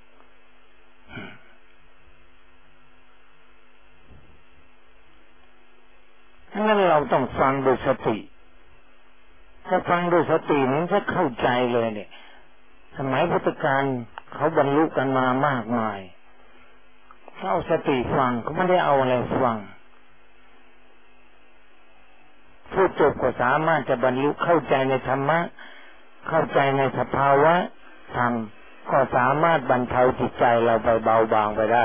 Speaker 1: งั้นเราต้องฟังโดยสติถ้าฟังโดยสตินั้นจะเข้าใจเลยเนี่ยสมัยพุทธกาลเขาบรรลุกันมามากมายเขาเอาสติฟังเขาไม่ได้เอาอะไรฟังผู้จบก็สามารถจะบรรลุเข้าใจในธรรมะเข้าใจในสภาวะธรรมก็สามารถบรรเทาจิตใจเราไปเบาบางไปได้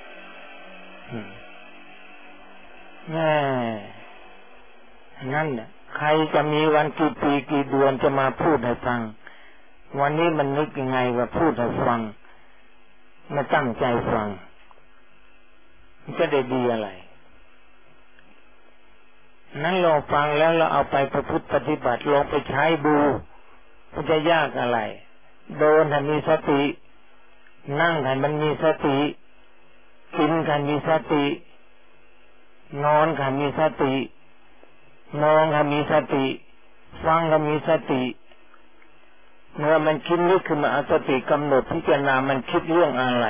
Speaker 1: นั่นน่ะใครจะมีวันกี่ปีกี่เดือนจะมาพูดให้ฟังวันนี้มันนึกยังไงว่าพูดให้ฟังมาตั้งใจฟังมันจะได้ดีอะไรนั้นเราฟังแล้วเราเอาไปประพฤติปฏิบัติลองไปใช้ดูมันจะยากอะไรเดินให้มีสตินั่งให้มันมีสติกินให้มีสตินอนให้มีสติมองให้มีสติฟังให้มีสติเมื่อมันคิดนึกขึ้นมาเอาสติกำหนดพิจารณามันคิดเรื่องอะไร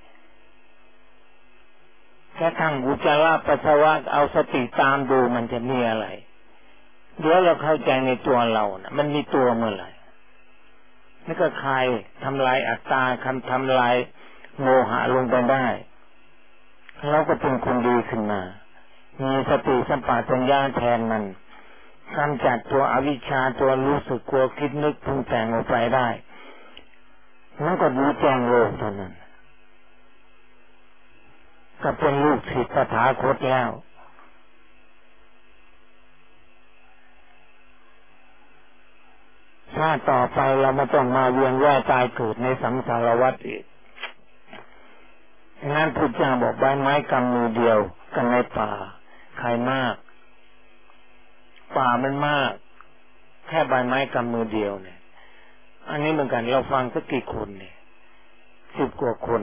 Speaker 1: แค่ทั้งอุจจาระปัสสาวะเอาสติตามดูมันจะมีอะไรเดี๋ยวเราเข้าใจในตัวเรานะมันมีตัวเมื่อไหร่นี่ก็คลายทำลายอัตตาทำลายโมหะลงไปได้เราก็เป็นคนดีขึ้นมามีสติสัมปชัญญะแทนมันกำจัดตัวอวิชชาตัวรู้สึกกลัวคิดนึกปรุงแต่งออกไปได้แล้วก็รู้แจ้งโลกเท่านั้นก็เป็นลูกศิษย์ตถาคตแล้วถ้าต่อไปเราไม่ต้องมาเวียนว่ายตายเกิดในสังสารวัฏอีกงั้นพุทธเจ้าบอกใบไม้กำมือเดียวกันในป่าใครมากป่ามันมากแค่ใบไม้กำมือเดียวเนี่ยอันนี้เหมือนกันเราฟังสักกี่คนเนี่ย10 กว่าคน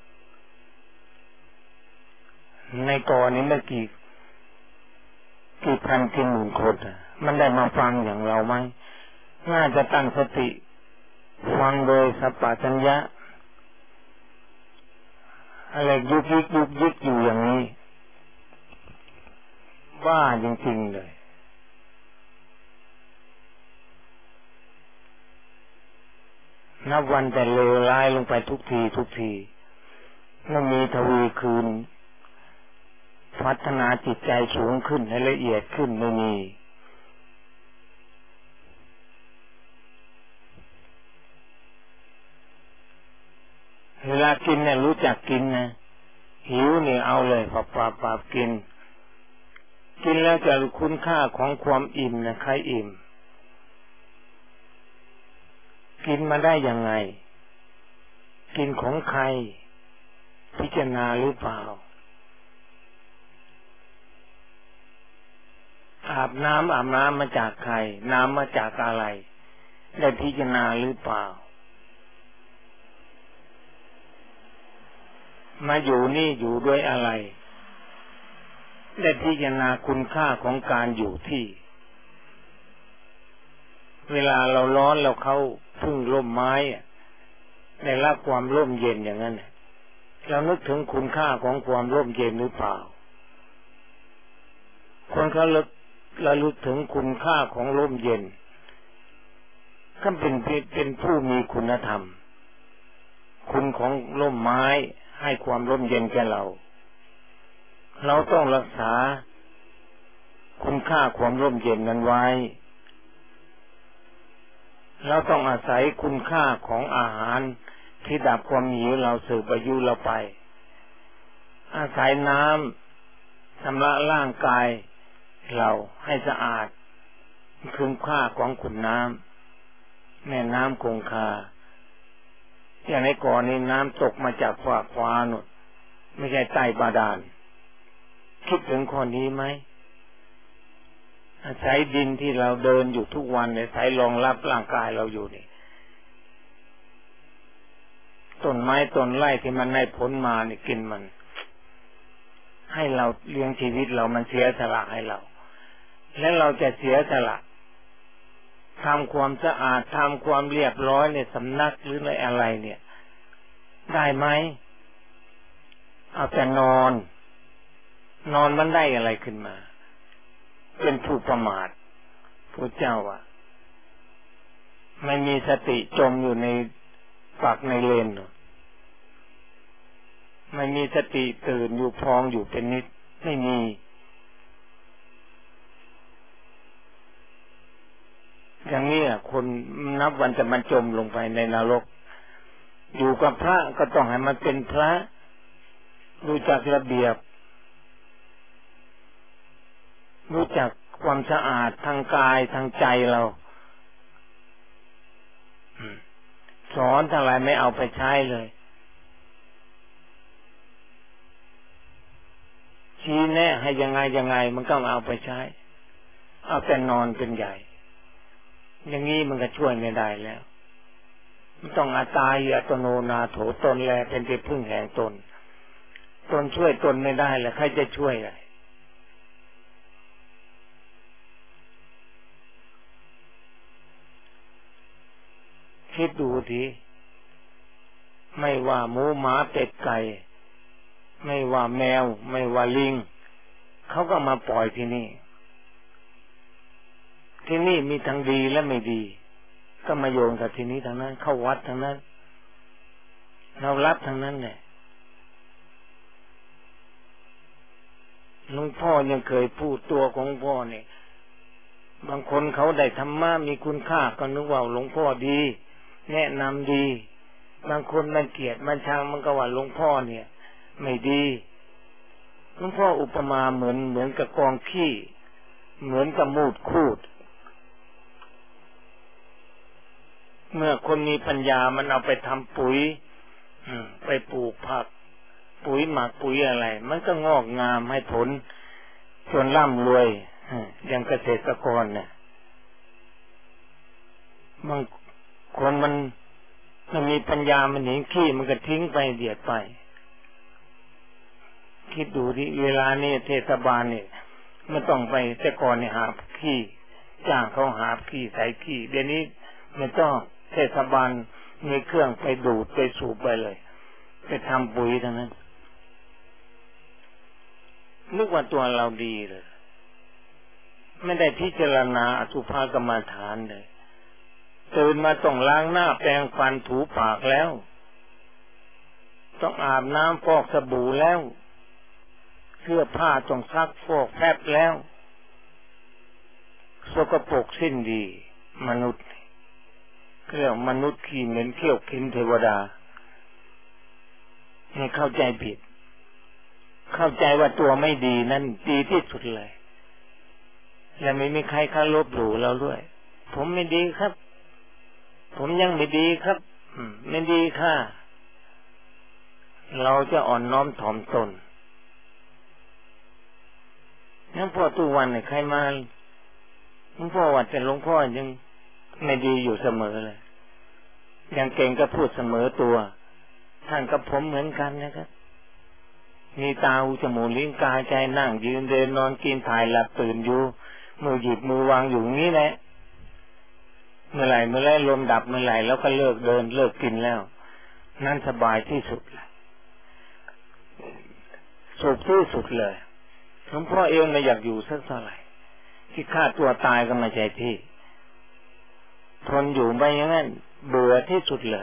Speaker 1: ในกอนี้ไม่กี่พันกี่หมื่นคนมันได้มาฟังอย่างเราไหมน่าจะตั้งสติฟังโดยสัมปชัญญะอะไรยุกยิกอยู่อย่างนี้บ้าจริงๆเลยนับวันแต่เลวร้ายลงไปทุกทีไม่มีทวีคืนพัฒนาจิตใจสูงขึ้นให้ละเอียดขึ้นไม่มีเวลากินเนี่ยรู้จักกินนะหิวเนี่ยเอาเลยปากินแล้วจะรู้คุณค่าของความอิ่มนะใครอิ่มกินมาได้ยังไงกินของใครพิจารณาหรือเปล่าอาบน้ำมาจากใครน้ำมาจากอะไรได้พิจารณาหรือเปล่ามาอยู่นี่อยู่ด้วยอะไรได้พิจารณาคุณค่าของการอยู่ที่เวลาเราร้อนเราเข้าพึ่งร่มไม้ได้รับความร่มเย็นอย่างนั้นเรานึกถึงคุณค่าของความร่มเย็นหรือเปล่าคนเขาระลึกถึงคุณค่าของร่มเย็นก็เป็นผู้มีคุณธรรมคุณของร่มไม้ให้ความร่มเย็นแก่เราต้องรักษาคุณค่าความร่มเย็นนั้นไว้เราต้องอาศัยคุณค่าของอาหารที่ดับความหิวเราสืบอายุเราไปอาศัยน้ำชำระร่างกายเราให้สะอาดคุณค่าของขุนน้ำแม่น้ำคงคาอย่างในก่อนนี้น้ำตกมาจากฟ้าฟ้าหนุนไม่ใช่ใต้บาดาลคิดถึงข้อนี้ไหมอาศัยดินที่เราเดินอยู่ทุกวันอาศัยรองรับร่างกายเราอยู่นี่ต้นไม้ต้นไร่ที่มันให้ผลมานี่กินมันให้เราเลี้ยงชีวิตเรามันเสียสละให้เราและเราจะเสียสละทำความสะอาดทำความเรียบร้อยในสำนักหรือในอะไรเนี่ยได้ไหมเอาแต่นอนมันได้อะไรขึ้นมาเป็นผู้ประมาทพระเจ้าไม่มีสติจมอยู่ในฝักในเลนไม่มีสติตื่นอยู่พองอยู่เป็นนิดไม่มีอย่างนี้คนนับวันจะมันจมลงไปในนรกอยู่กับพระก็ต้องให้มันเป็นพระรู้จักระเบียบรู้จักความสะอาดทางกายทางใจเราสอนเท่าไรไม่เอาไปใช้เลยชี้แนะให้ยังไงมันก็เอาไปใช้เอาแต่นอนเป็นใหญ่อย่างนี้มันก็ช่วยไม่ได้แล้วมันต้องอัตตาหิอัตโนนาโถตนแลเป็นที่พึ่งแห่งตนช่วยตนไม่ได้แล้วใครจะช่วยล่ะคิดดูทีไม่ว่าหมูหมาเป็ดไก่ไม่ว่าแมวไม่ว่าลิงเขาก็มาปล่อยที่นี่มีทั้งดีและไม่ดีก็มาโยงกับที่นี้ทั้งนั้นเข้าวัดทั้งนั้นเรารับทั้งนั้นแหละหลวงพ่อยังเคยพูดตัวของพ่อเนี่ยบางคนเขาได้ธรรมะมีคุณค่าก็นึกว่าหลวงพ่อดีแนะนำดีบางคนมันเกลียดมันชังมันก็ว่าหลวงพ่อเนี่ยไม่ดีหลวงพ่ออุปมาเหมือนกับกองขี้เหมือนกับมูดคูดเมื่อคนมีปัญญามันเอาไปทำปุ๋ยไปปลูกผักปุ๋ยหมักปุ๋ยอะไรมันก็งอกงามให้ผลจนร่ำรวยอย่างเกษตรกรเนี่ยบางคนมันมีปัญญามันเห็นขี้มันก็ทิ้งไปเดียดไปคิดดูที่เวลานี้เทศบาลเนี่ยไม่ต้องไปแต่ก่อนเนี่ยหาขี้จ้างเขาหาขี้ใส่ขี้เดี๋ยวนี้ไม่ต้องเทศบาลมีเครื่องไปดูดไปสูบไปเลยไปทำปุ๋ยทั้งนั้นนึกว่าตัวเราดีเลยไม่ได้พิจารณาอสุภกรรมฐานเลยตื่นมาต้องล้างหน้าแปรงฟันถูปากแล้วต้องอาบน้ำฟอกสบู่แล้วเสื้อผ้าต้องซักฟอกแฟบแล้วสกปรกสิ้นดีมนุษย์เรียกมนุษย์ขี้เหม็นเขี้ยวขินเทวดาให้เข้าใจผิดเข้าใจว่าตัวไม่ดีนั่นดีที่สุดเลยและไม่มีใครลบหลู่เราด้วยผมไม่ดีครับผมยังไม่ดีครับไม่ดีค่ะเราจะอ่อนน้อมถ่อมตนนั่นพอทุกวันเนี่ยใครมาหลวงพ่อว่าแต่หลวงพ่อยังไม่ดีอยู่เสมอเลยยังเก่งก็พูดเสมอตัวท่านกับผมเหมือนกันนะครับมีตาหูจมูกลิ้นกายใจนั่งยืนเดินนอนกินถ่ายหลับตื่นอยู่มือหยิบมือวางอยู่นี้แหละเมื่อไหร่ลมดับเมื่อไหร่แล้วก็เลิกเดินเลิกกินแล้วนั่นสบายที่สุดเลยสุขที่สุดเลยหลวงพ่อเองไม่อยากอยู่สักเท่าไหร่ที่ฆ่าตัวตายก็ไม่ใช่ที่ทนอยู่ไปอย่างนั้นเบื่อที่สุดเลย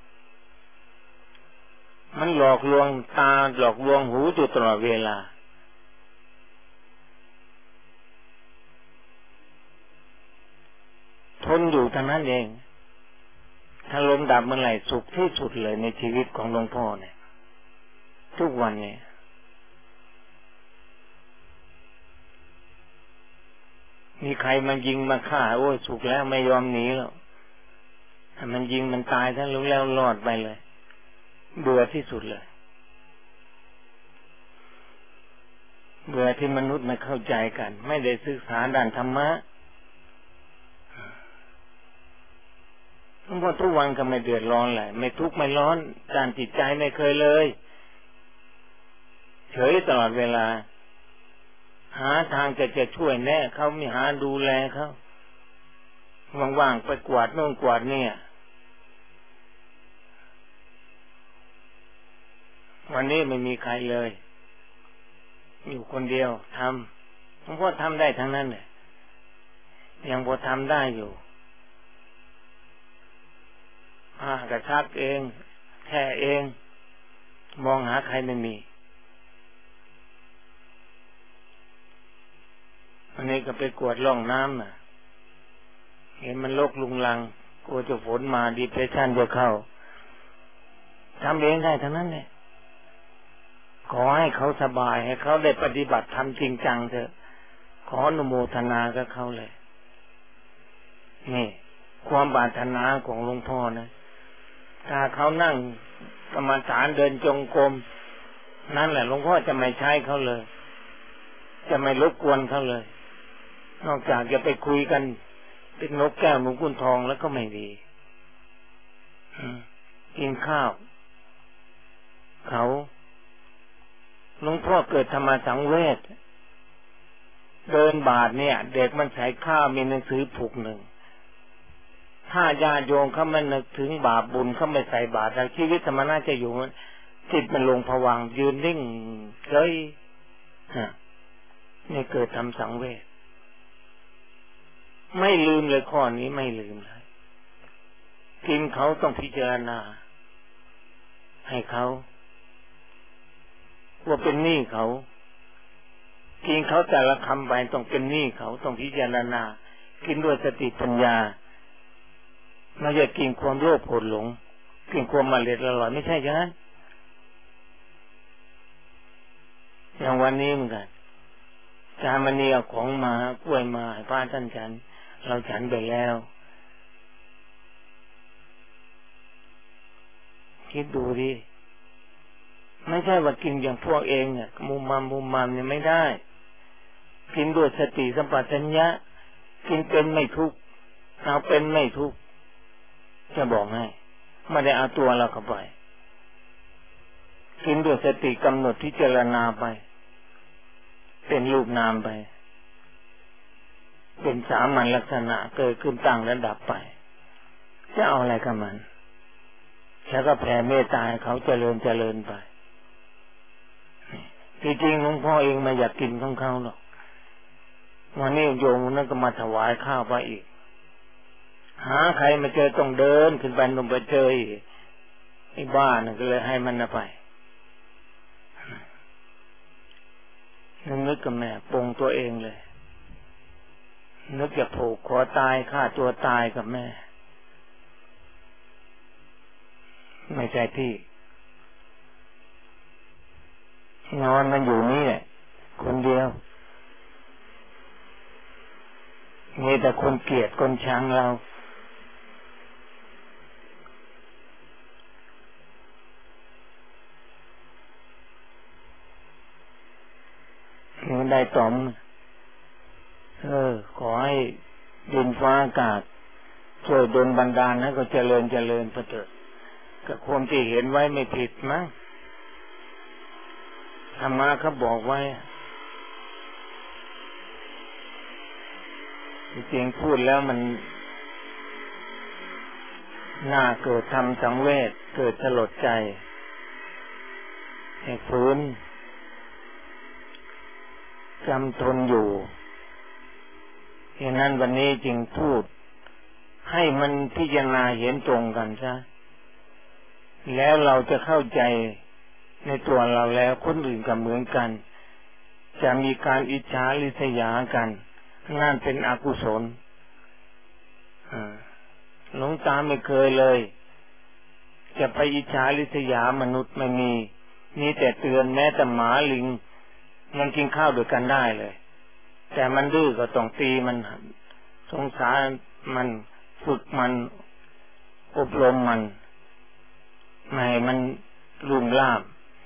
Speaker 1: มันหลอกลวงตาหลอกลวงหูอยู่ตลอดเวลาทนอยู่เท่านั้นเองถ้าลมดับเมื่อไหร่สุขที่สุดเลยในชีวิตของหลวงพ่อเนี่ยทุกวันเนี่ยมีใครมันยิงมาฆ่าโอ้ยสุขแล้วไม่ยอมหนีแล้วถ้ามันยิงมันตายถ้ารู้แล้วรอดไปเลยเบื่อที่สุดเลยเบื่อที่มนุษย์ไม่เข้าใจกันไม่ได้ศึกษาด้านธรรมะเพราะทุกวันก็ไม่เดือดร้อนเลยไม่ทุกข์ไม่ร้อนด้านจิตใจไม่เคยเลยเฉยตลอดเวลาหาทางจะช่วยแน่เขาไม่หาดูแลเขาว่างๆไปกวาดโน่นกวาดเนี่ยวันนี้ไม่มีใครเลยอยู่คนเดียวทำหลวงพ่อทำได้ทั้งนั้นเลยยังพอทำได้อยู่กระชักเองแค่เองมองหาใครไม่มีวันนี้ก็ไปกวดร่องน้ำเห็นมันรกลุงลังกลัวจะฝนมาดีเพรสชันจะเข้าทำเองได้ทั้งนั้นเลยขอให้เขาสบายให้เขาได้ปฏิบัติทำจริงจังเถอะขออนุโมทนากับเขาเลยนี่ความปรารถนาของหลวงพ่อนะถ้าเขานั่งกรรมฐานเดินจงกรมนั่นแหละหลวงพ่อจะไม่ใช้เขาเลยจะไม่รบกวนเขาเลยนอกจากจะไปคุยกันเป็นนกแก้วนกขุนทองแล้วก็ไม่ดีกินข้าวเขาหลวงพ่อเกิดธรรมสังเวชเดินบาทเนี่ยเด็กมันใส่ข้าวมีหนังสือผูกหนึ่งถ้าญาติโยมเขาไม่นึกถึงบาปบุญเขาไม่ใส่บาตรชีวิตธรรมนาจะอยู่จิตมันลงผวังค์ยืนนิ่งเลยนี่เกิดทำสังเวชไม่ลืมเลยข้อนี้ไม่ลืมเลยกินเขาต้องพิจารณาให้เขาว่าเป็นหนี้เขากินเขาแต่ละคำไปต้องเป็นหนี้เขาต้องพิจารณากินด้วยสติปัญญาไม่ใช่กินความโลภโกรธหลงกินความมาเล็ดอร่อยไม่ใช่อย่างนั้นอย่างวันนี้เหมือนกันจามันนี่เอาของมากล้วยมาให้พระท่านฉันเราฉันไปแล้วคิดดูดิไม่ใช่ว่ากินอย่างพวกเองเนี่ยมุมมามเนี่ยไม่ได้กินด้วยสติสัมปชัญญะกินเป็นไม่ทุกข์เอาเป็นไม่ทุกข์จะบอกให้ไม่ได้เอาตัวเราเข้าไปกินด้วยสติกำหนดพิจารณาไปเป็นรูปนามไปเป็นสามัญลักษณะเกิดขึ้นตั้งและดับไปจะเอาอะไรกับมันแล้วก็แผ่เมตตาให้เขาเจริญไปจริงๆหลวงพ่อเองไม่อยากกินของเขาหรอกวันนี้โยมนั่นก็มาถวายข้าวไปอีกหาใครมาเจอต้องเดินขึ้นไปลงไปเจอไอ้บ้านั่นก็เลยให้มันไปนึกกับแม่ปงตัวเองเลยนึกจะผูกคอตายฆ่าตัวตายกับแม่ไม่ใช่ที่นอนมันอยู่นี่แหละคนเดียวมีแต่คนเกลียดคนชังเราถึงได้ต่อมขอให้ดินฟ้าอากาศช่วยดลบันดาลให้ก็เจริญไปเถิดก็ความที่เห็นไว้ไม่ผิดมั้งธรรมะเขาบอกไว้จริงๆพูดแล้วมันน่าเกิดธรรมสังเวชเกิดสลดใจให้ฝืนจำทนอยู่ฉะนั้นวันนี้จึงพูดให้มันพิจารณาเห็นตรงกันซะแล้วเราจะเข้าใจในตัวเราแล้วคนอื่นก็เหมือนกันจะมีการอิจฉาริษยากันนั่นเป็นอกุศลหลวงตาไม่เคยเลยจะไปอิจฉาริษยามนุษย์ไม่มีแต่เตือนแม้แต่หมาลิงมันกินข้าวด้วยกันได้เลยแต่มันดื้อก็ต้องตีมันสงสารมันฝึกมันอบรมมันไม่ให้มันลุ่มล่าม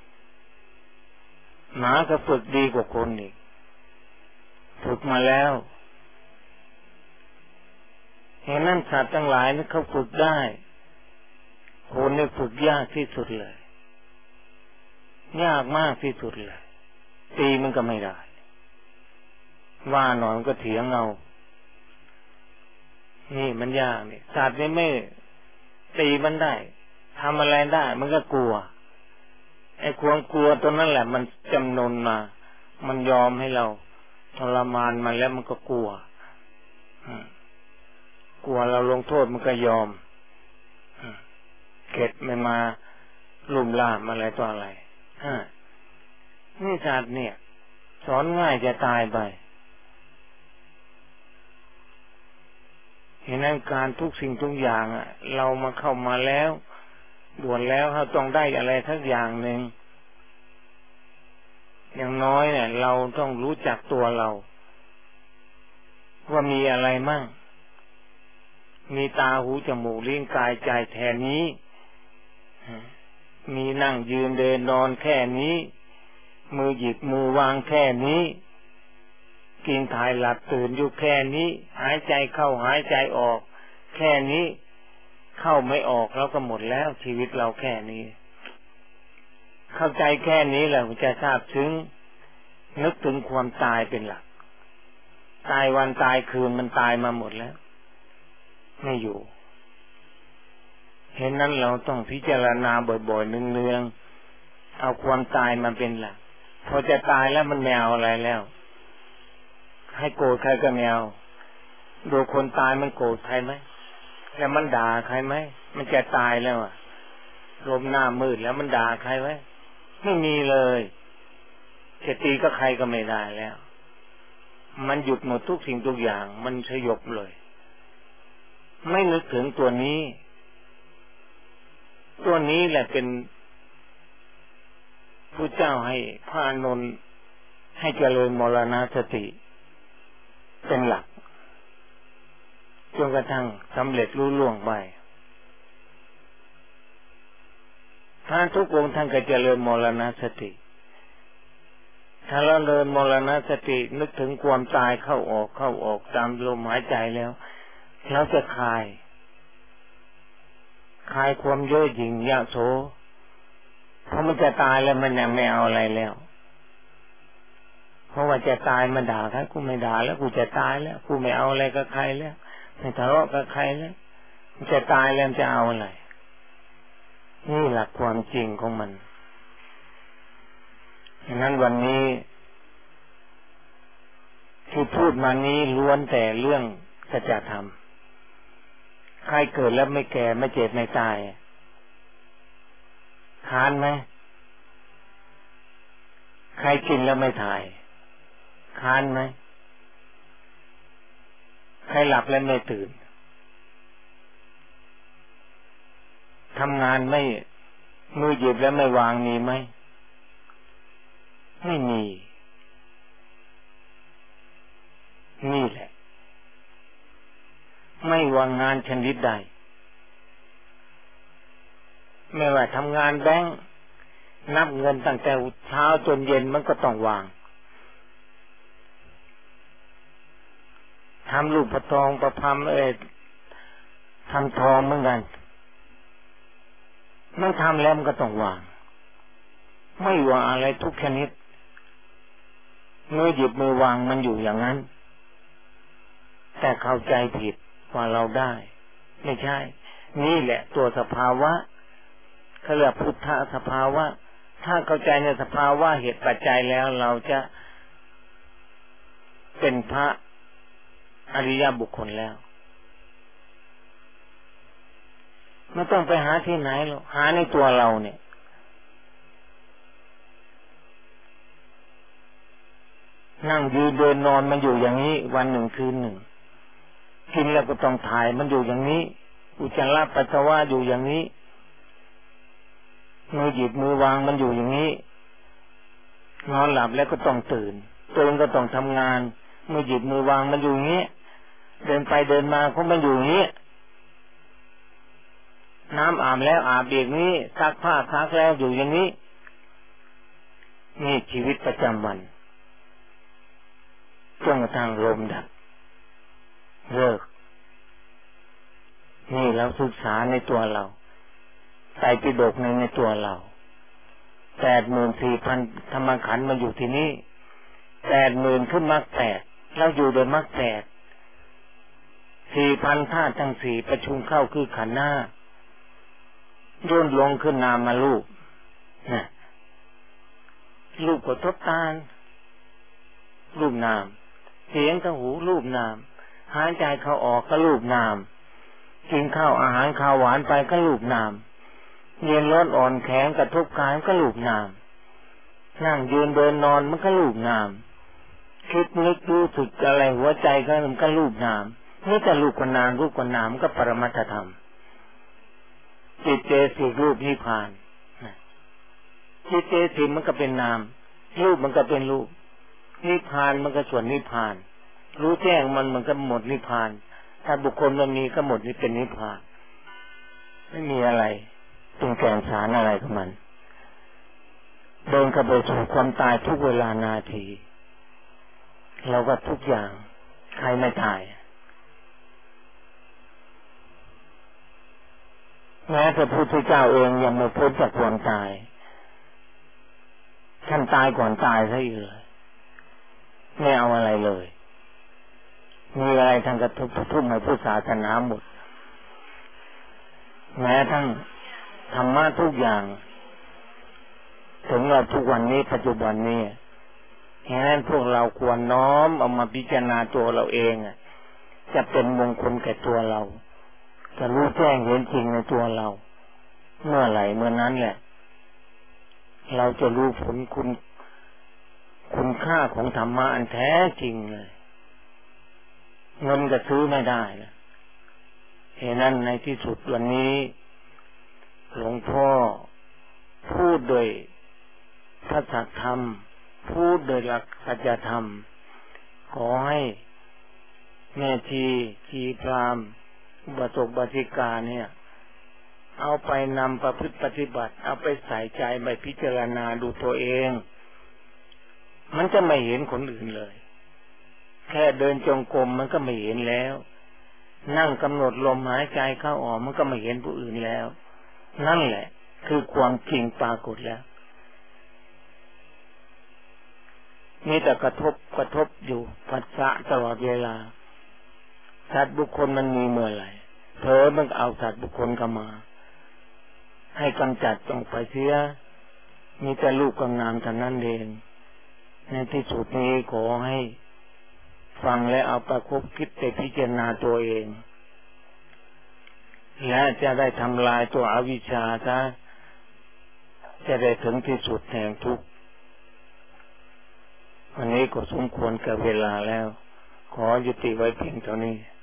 Speaker 1: หมาก็ฝึกดีกว่าคนอีกฝึกมาแล้วเห็นนั่นสัตว์ทั้งหลายนี่เขาฝึกได้คนนี่ฝึกยากที่สุดเลยยากมากที่สุดเลยตีมันก็ไม่ได้ว่าหน่อยมันก็เถียงเอานี่มันยากนี่สัตว์นี่ไม่ตีมันได้ทำอะไรได้มันก็กลัวไอ้ความกลัวตัวนั้นแหละมันจำนนมามันยอมให้เราทรมานมันแล้วมันก็กลัวกลัวเราลงโทษมันก็ยอมเข็ดไม่มาลุ่มล่ามอะไรต่ออะไรนี่สัตว์เนี่ยสอนง่ายจะตายไปเห็นนั้นการทุกสิ่งทุกอย่างเรามาเข้ามาแล้วบวชแล้วเราต้องได้อะไรสักอย่างหนึ่งอย่างน้อยเนี่ยเราต้องรู้จักตัวเราว่ามีอะไรมั่งมีตาหูจมูกลิ้นกายใจแค่นี้มีนั่งยืนเดินนอนแค่นี้มือหยิบมือวางแค่นี้กินถ่ายหลับตื่นอยู่แค่นี้หายใจเข้าหายใจออกแค่นี้เข้าไม่ออกแล้วก็หมดแล้วชีวิตเราแค่นี้เข้าใจแค่นี้แหละมันจะทราบถึงนึกถึงความตายเป็นหลักตายวันตายคืนมันตายมาหมดแล้วไม่อยู่เห็นนั้นเราต้องพิจารณาบ่อยๆเนืองๆเอาความตายมาเป็นหลักพอจะตายแล้วมันไม่เอาอะไรแล้วให้โกรธใครก็ไม่เอาดูคนตายมันโกรธใครไหมแล้วมันด่าใครไหมมันจะตายแล้วลมหน้ามืดแล้วมันด่าใครไหมไม่มีเลยจะตีก็ใครก็ไม่ได้แล้วมันหยุดหมดทุกสิ่งทุกอย่างมันสยบเลยไม่นึกถึงตัวนี้แหละเป็นผู้เจ้าให้พระอานนท์ให้เจริญมรณสติเป็นหลักจนกระทั่งสำเร็จลุล่วงไปท่านทุกองค์ท่านก็เจริญมรณสติถ้าเราเดินมรณสตินึกถึงความตายเข้าออกตามลมหายใจแล้วเราจะคลายความเย่อหยิ่งยโสเพราะมันจะตายแล้วมันยังไม่เอาอะไรแล้วเพราะว่าจะตายมันด่าใครกูไม่ด่าแล้วกูจะตายแล้วกูไม่เอาอะไรกับใครแล้วไม่ทะเลาะกับใครแล้วมันจะตายแล้วจะเอาอะไรนี่หลักความจริงของมันฉะนั้นวันนี้ที่พูดมานี้ล้วนแต่เรื่องสัจธรรมใครเกิดแล้วไม่แก่ไม่เจ็บไม่ตายค้านไหมใครกินแล้วไม่ถ่ายค้านไหมใครหลับแล้วไม่ตื่นทำงานไม่มือหยิบแล้วไม่วางมีไหมไม่มีนี่แหละไม่วางงานชนิดใดไม่ว่าทำงานแบงค์นับเงินตั้งแต่เช้าจนเย็นมันก็ต้องวางทำรูปประทองประพำทำทองเหมือนกันมันทำแล้วมันก็ต้องวางไม่ว่าอะไรทุกชนิดมือหยิบมือวางมันอยู่อย่างนั้นแต่เข้าใจผิดว่าเราได้ไม่ใช่นี่แหละตัวสภาวะเขาเรียกพุทธสภาวะถ้าเข้าใจในสภาวะเหตุปัจจัยแล้วเราจะเป็นพระอริยบุคคลแล้วไม่ต้องไปหาที่ไหนหรอกหาในตัวเราเนี่ยนั่งยืนเดินนอนมันอยู่อย่างนี้วันหนึ่งคืนหนึ่งกินแล้วก็ต้องถ่ายมันอยู่อย่างนี้อุจจาระปัสสาวะอยู่อย่างนี้มือหยิบมือวางมันอยู่อย่างนี้นอนหลับแล้วก็ต้องตื่นก็ต้องทำงานมือหยิบมือวางมันอยู่อย่างนี้เดินไปเดินมาก็มันอยู่อย่างนี้น้ำอาบแล้วอาบอีกนี้ซักผ้าซักแล้วอยู่อย่างนี้นี่ชีวิตประจำวันจนกระทั่งลมดับเลิกนี่เราศึกษาในตัวเราไตรปิฎกในตัวเรา84,000ธรรมขันธ์มันอยู่ที่นี่80,000ขึ้นมรรค8เราอยู่โดยมรรค8 4,000ธาตุทั้ง4ประชุมเข้าคือขันธ์5ย่นลงขึ้นนามมารูปนะรูปกระทบตารูปนามเสียงกับหูรูปนามหายใจเข้าออกก็รูปนามกินข้าวอาหารข้าวหวานไปก็รูปนามเย็นร้อนอ่อนแข็งกระทบกายก็รูปนามนั่งยืนเดินนอนมันก็รูปนามคิดนึกรู้สึกอะไรหัวใจก็มันก็รูปนามนี่แต่รูปกับนามรูปกับนามก็ปรมัตถธรรมจิตเจสิกรูปนิพพานจิตเจสิกมันก็เป็นนามรูปมันก็เป็นรูปนิพพานมันก็ส่วนนิพพานรู้แจ้งมันก็หมดนิพพานถ้าบุคคลมันมีก็หมดนี่เป็นนิพพานไม่มีอะไรเป็นแก่นสารอะไรของมันเดินกับไปสู่ความตายทุกเวลานาทีเราก็ทุกอย่างใครไม่ตายแม้แต่พระพุทธเจ้าเองยังไม่พ้นจากความตายท่านตายก่อนตายซะอีกเลยไม่เอาอะไรเลยมีอะไรท่านก็ทุ่มให้พุทธศาสนาหมดแม้ทั้งธรรมะทุกอย่างถึงเราทุกวันนี้ปัจจุบันนี้ฉะนั้นพวกเราควรน้อมเอามาพิจารณาตัวเราเองจะเป็นมงคลแก่ตัวเราจะรู้แจ้งเห็นจริงในตัวเราเมื่อไหร่เมื่อนั้นแหละเราจะรู้ผลคุณค่าของธรรมะอันแท้จริงเลยเงินก็ซื้อไม่ได้นะเหตุนั้นในที่สุดวันนี้หลวงพ่อพูดโดยพระสัจธรรมพูดโดยหลักสัจธรรมขอให้แม่ชีพราหมณ์อุบาสกอุบาสิกาเนี่ยเอาไปนำประพฤติปฏิบัติเอาไปใส่ใจไปพิจารณาดูตัวเองมันจะไม่เห็นคนอื่นเลยแค่เดินจงกรมมันก็ไม่เห็นแล้วนั่งกำหนดลมหายใจเข้าออกมันก็ไม่เห็นผู้อื่นแล้วนั่นแหละคือความจริงปรากฏแล้วมีแต่กระทบอยู่ผัสสะตลอดเวลาสัตว์บุคคลมันมีเมื่อไหร่เผลอมันเอาสัตว์บุคคลเข้ามาให้กำจัดจงไปเสียมีแต่รูปกับนามเท่านั้นเองในที่สุดนี้ขอให้ฟังและเอาไปคบคิดไปพิจารณาตัวเองและจะได้ทำลายตัวอวิชชาซะจะได้ถึงที่สุดแห่งทุกข์วันนี้ก็สมควรกับเวลาแล้วขอยุติไว้เพียงเท่านี้